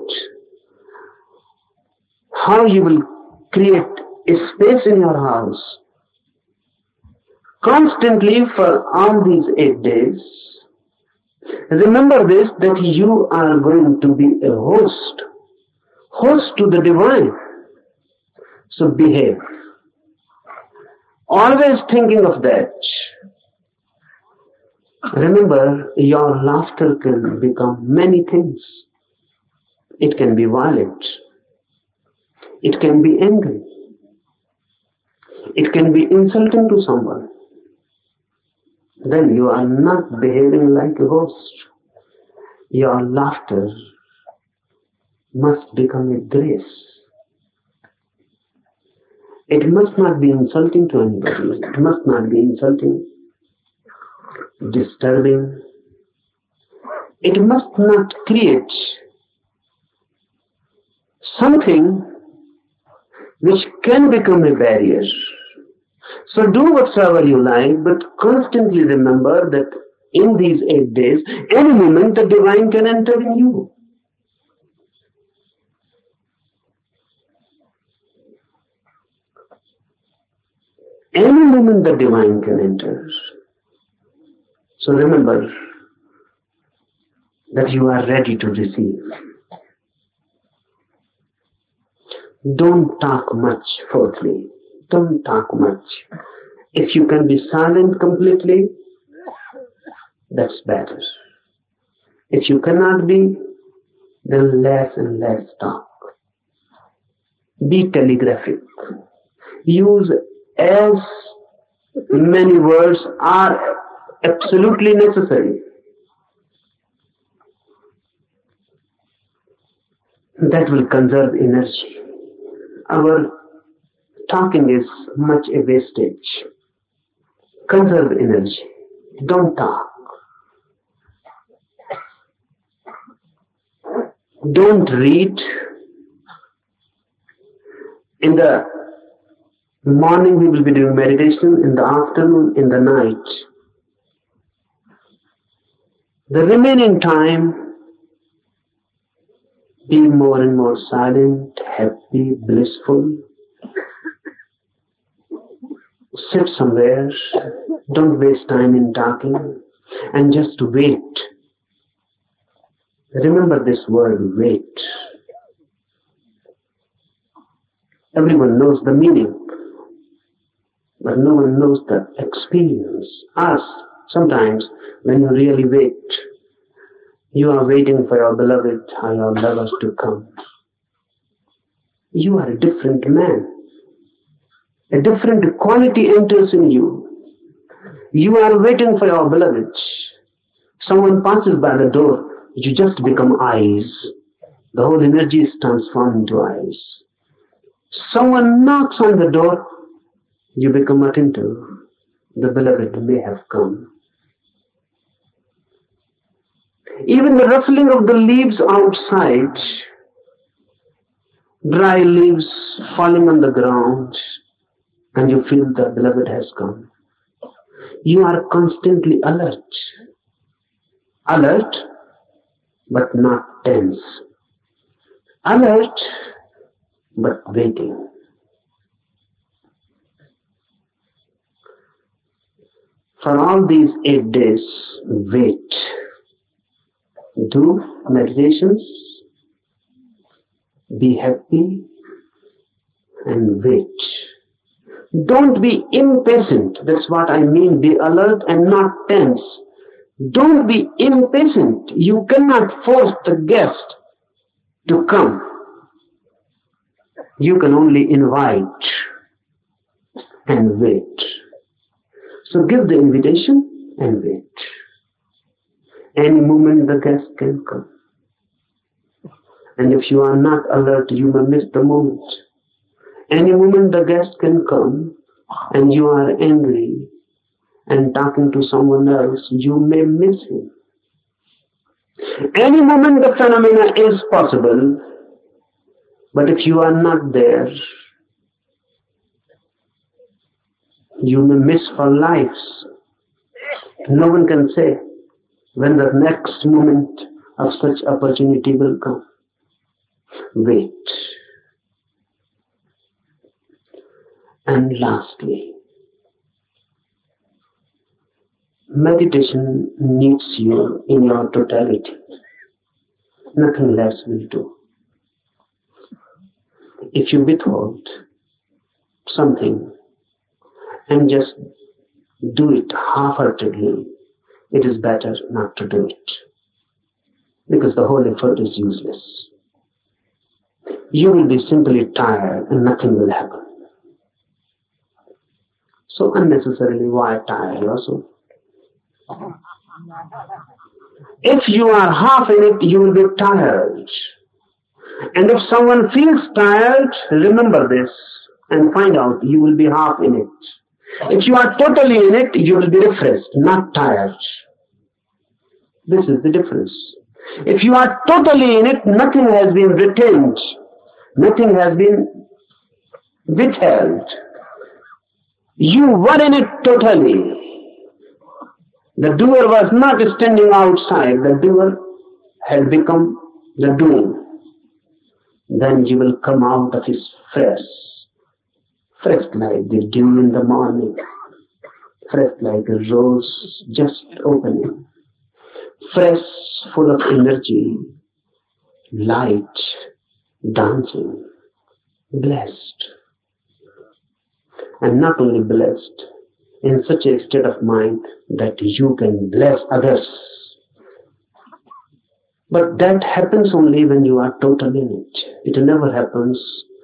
Speaker 3: How you will create a space in your house? Constantly for all these eight days, remember this, that you are going to be a host, host to the divine. So behave. Always thinking of that. Remember, your laughter can become many things. It can be violent. It can be angry. It can be insulting to someone. Then you are not behaving like a host. Your laughter must become a grace. It must not be insulting to anybody. It must not be insulting, disturbing. It must not create something which can become a barrier. So do whatsoever you like, but constantly remember that in these eight days, any moment the divine can enter in you. Any moment the divine can enter. So remember that you are ready to receive. Don't talk much, fourthly. don't talk much. If you can be silent completely, that's better. If you cannot be, then less and less talk. Be telegraphic. Use as many words are absolutely necessary. That will conserve energy. Our talking is much a wastage. Conserve energy. Don't talk. Don't read. In the morning we will be doing meditation, in the afternoon, in the night. The remaining time, be more and more silent, happy, blissful. Sit somewhere, don't waste time in talking, and just wait. Remember this word, wait. Everyone knows the meaning, but no one knows the experience. Us, sometimes, when you really wait, you are waiting for your beloved or your lovers to come. You are a different man. A different quality enters in you. You are waiting for your beloved. Someone passes by the door, you just become eyes. The whole energy is transformed into eyes. Someone knocks on the door, you become attentive. The beloved may have come. Even the rustling of the leaves outside, dry leaves falling on the ground, and you feel the beloved has come. You are constantly alert. Alert, but not tense. Alert, but waiting. For all these eight days, wait. Do meditations, be happy, and wait. Don't be impatient. That's what I mean. Be alert and not tense. Don't be impatient. You cannot force the guest to come. You can only invite and wait. So give the invitation and wait. Any moment the guest can come. And if you are not alert, you may miss the moment. Any moment the guest can come and you are angry and talking to someone else, you may miss him. Any moment the phenomena is possible, but if you are not there, you may miss for lives. No one can say when the next moment of such opportunity will come. Wait. And lastly, meditation needs you in your totality. Nothing less will do. If you withhold something and just do it half-heartedly, it is better not to do it, because the whole effort is useless. You will be simply tired and nothing will happen. So unnecessarily, why tire yourself? If you are half in it, you will be tired. And if someone feels tired, remember this and find out you will be half in it. If you are totally in it, you will be refreshed, not tired. This is the difference. If you are totally in it, nothing has been retained. Nothing has been withheld. You were in it totally. The doer was not standing outside. The doer had become the doing. Then you will come out of his fresh. Fresh like the dew in the morning. Fresh like a rose just opening. Fresh, full of energy. Light, dancing, blessed. and not only blessed, in such a state of mind that you can bless others. But that happens only when you are totally in it. It never happens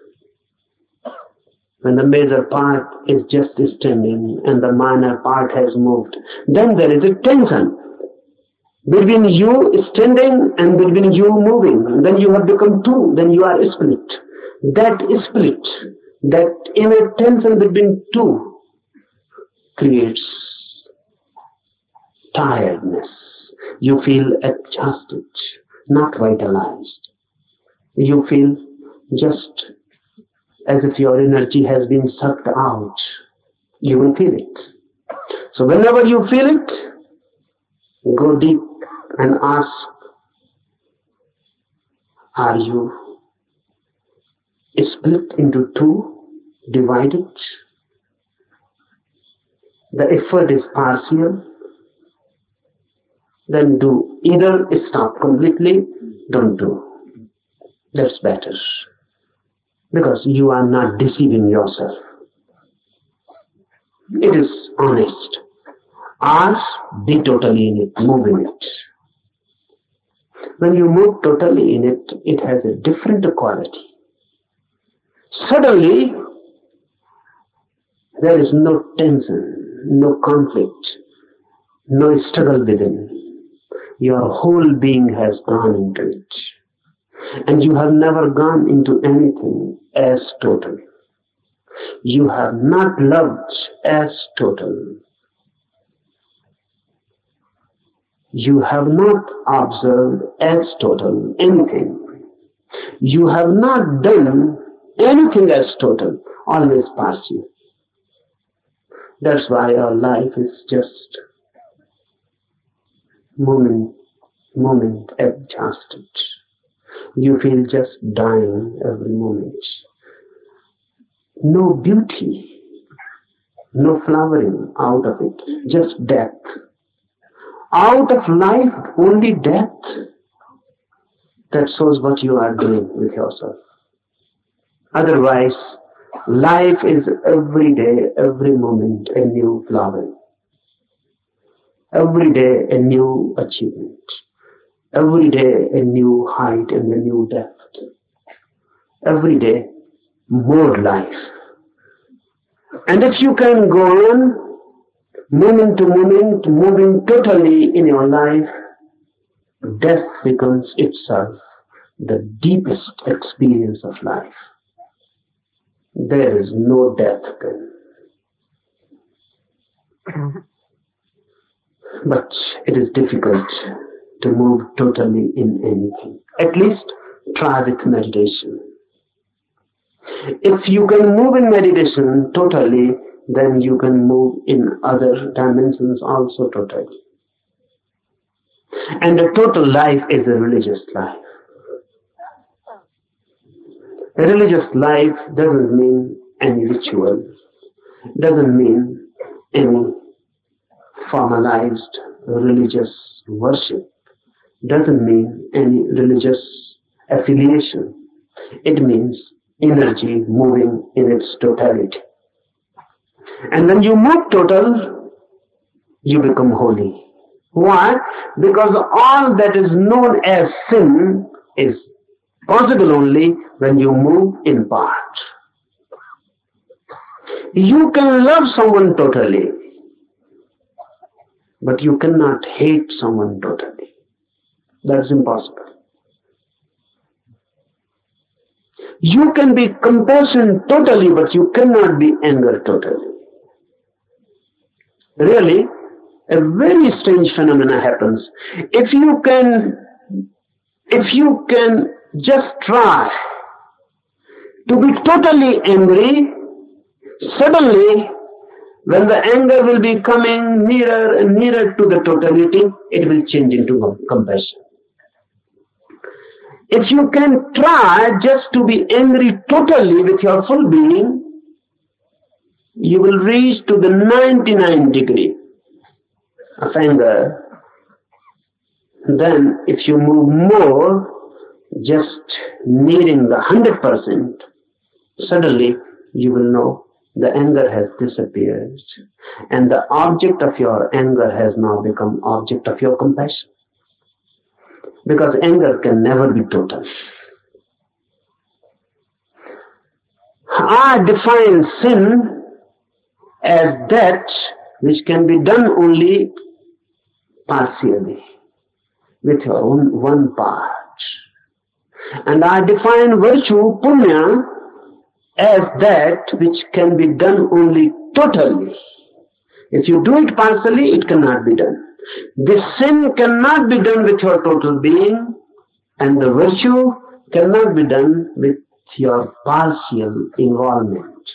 Speaker 3: when the major part is just standing and the minor part has moved. Then there is a tension between you standing and between you moving. Then you have become two. Then you are split. That split, that inner tension between two creates tiredness. You feel exhausted, not vitalized. You feel just as if your energy has been sucked out. You will feel it. So whenever you feel it, go deep and ask, are you split into two, divided? The effort is partial. Then do either stop completely, don't do. That's better. Because you are not deceiving yourself. It is honest. Or be totally in it, move in it. When you move totally in it, it has a different quality. Suddenly, there is no tension, no conflict, no struggle within. Your whole being has gone into it. And you have never gone into anything as total. You have not loved as total. You have not observed as total anything. You have not done anything as total, always partial. That's why our life is just moment, moment exhausted. You feel just dying every moment. No beauty, no flowering out of it, just death. Out of life, only death. That shows what you are doing with yourself. Otherwise, life is every day, every moment a new flowering. Every day a new achievement. Every day a new height and a new depth. Every day more life. And if you can go on, moment to moment, moving totally in your life, death becomes itself the deepest experience of life. There is no death then. But it is difficult to move totally in anything. At least try with meditation. If you can move in meditation totally, then you can move in other dimensions also totally. And a total life is a religious life. A religious life doesn't mean any ritual, doesn't mean any formalized religious worship, doesn't mean any religious affiliation. It means energy moving in its totality. And when you move total, you become holy. Why? Because all that is known as sin is possible only when you move in part. You can love someone totally, but you cannot hate someone totally. That's impossible. You can be compassionate totally, but you cannot be anger totally. Really, a very strange phenomena happens. If you can, if you can just try to be totally angry, suddenly, when the anger will be coming nearer and nearer to the totality, it will change into compassion. If you can try just to be angry totally with your full being, you will reach to the ninety-nine degree of anger. Then if you move more, just needing the one hundred percent, suddenly you will know the anger has disappeared, and the object of your anger has now become object of your compassion. Because anger can never be total. I define sin as that which can be done only partially, with your own one part. And I define virtue, punya, as that which can be done only totally. If you do it partially, it cannot be done. The sin cannot be done with your total being, and the virtue cannot be done with your partial involvement.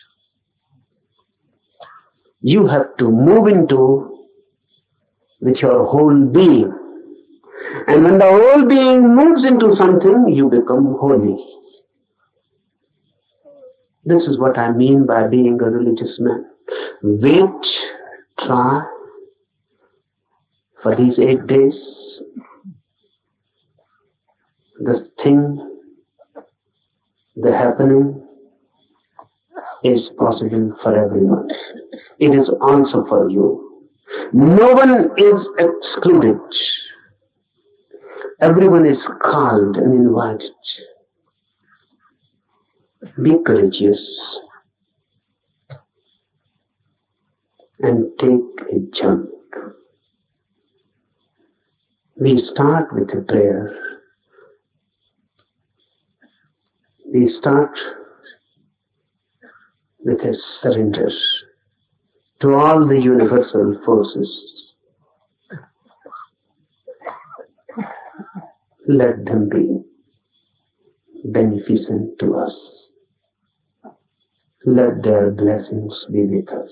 Speaker 3: You have to move into with your whole being. And when the whole being moves into something, you become holy. This is what I mean by being a religious man. Wait, try for these eight days. The thing, the happening is possible for everyone. It is also for you. No one is excluded. Everyone is called and invited. Be courageous and take a jump. We start with a prayer. We start with a surrender to all the universal forces. Let them be beneficent to us. Let their blessings be with us.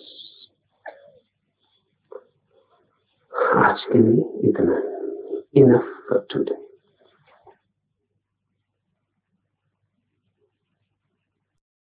Speaker 3: आज के लिए इतना, enough for today.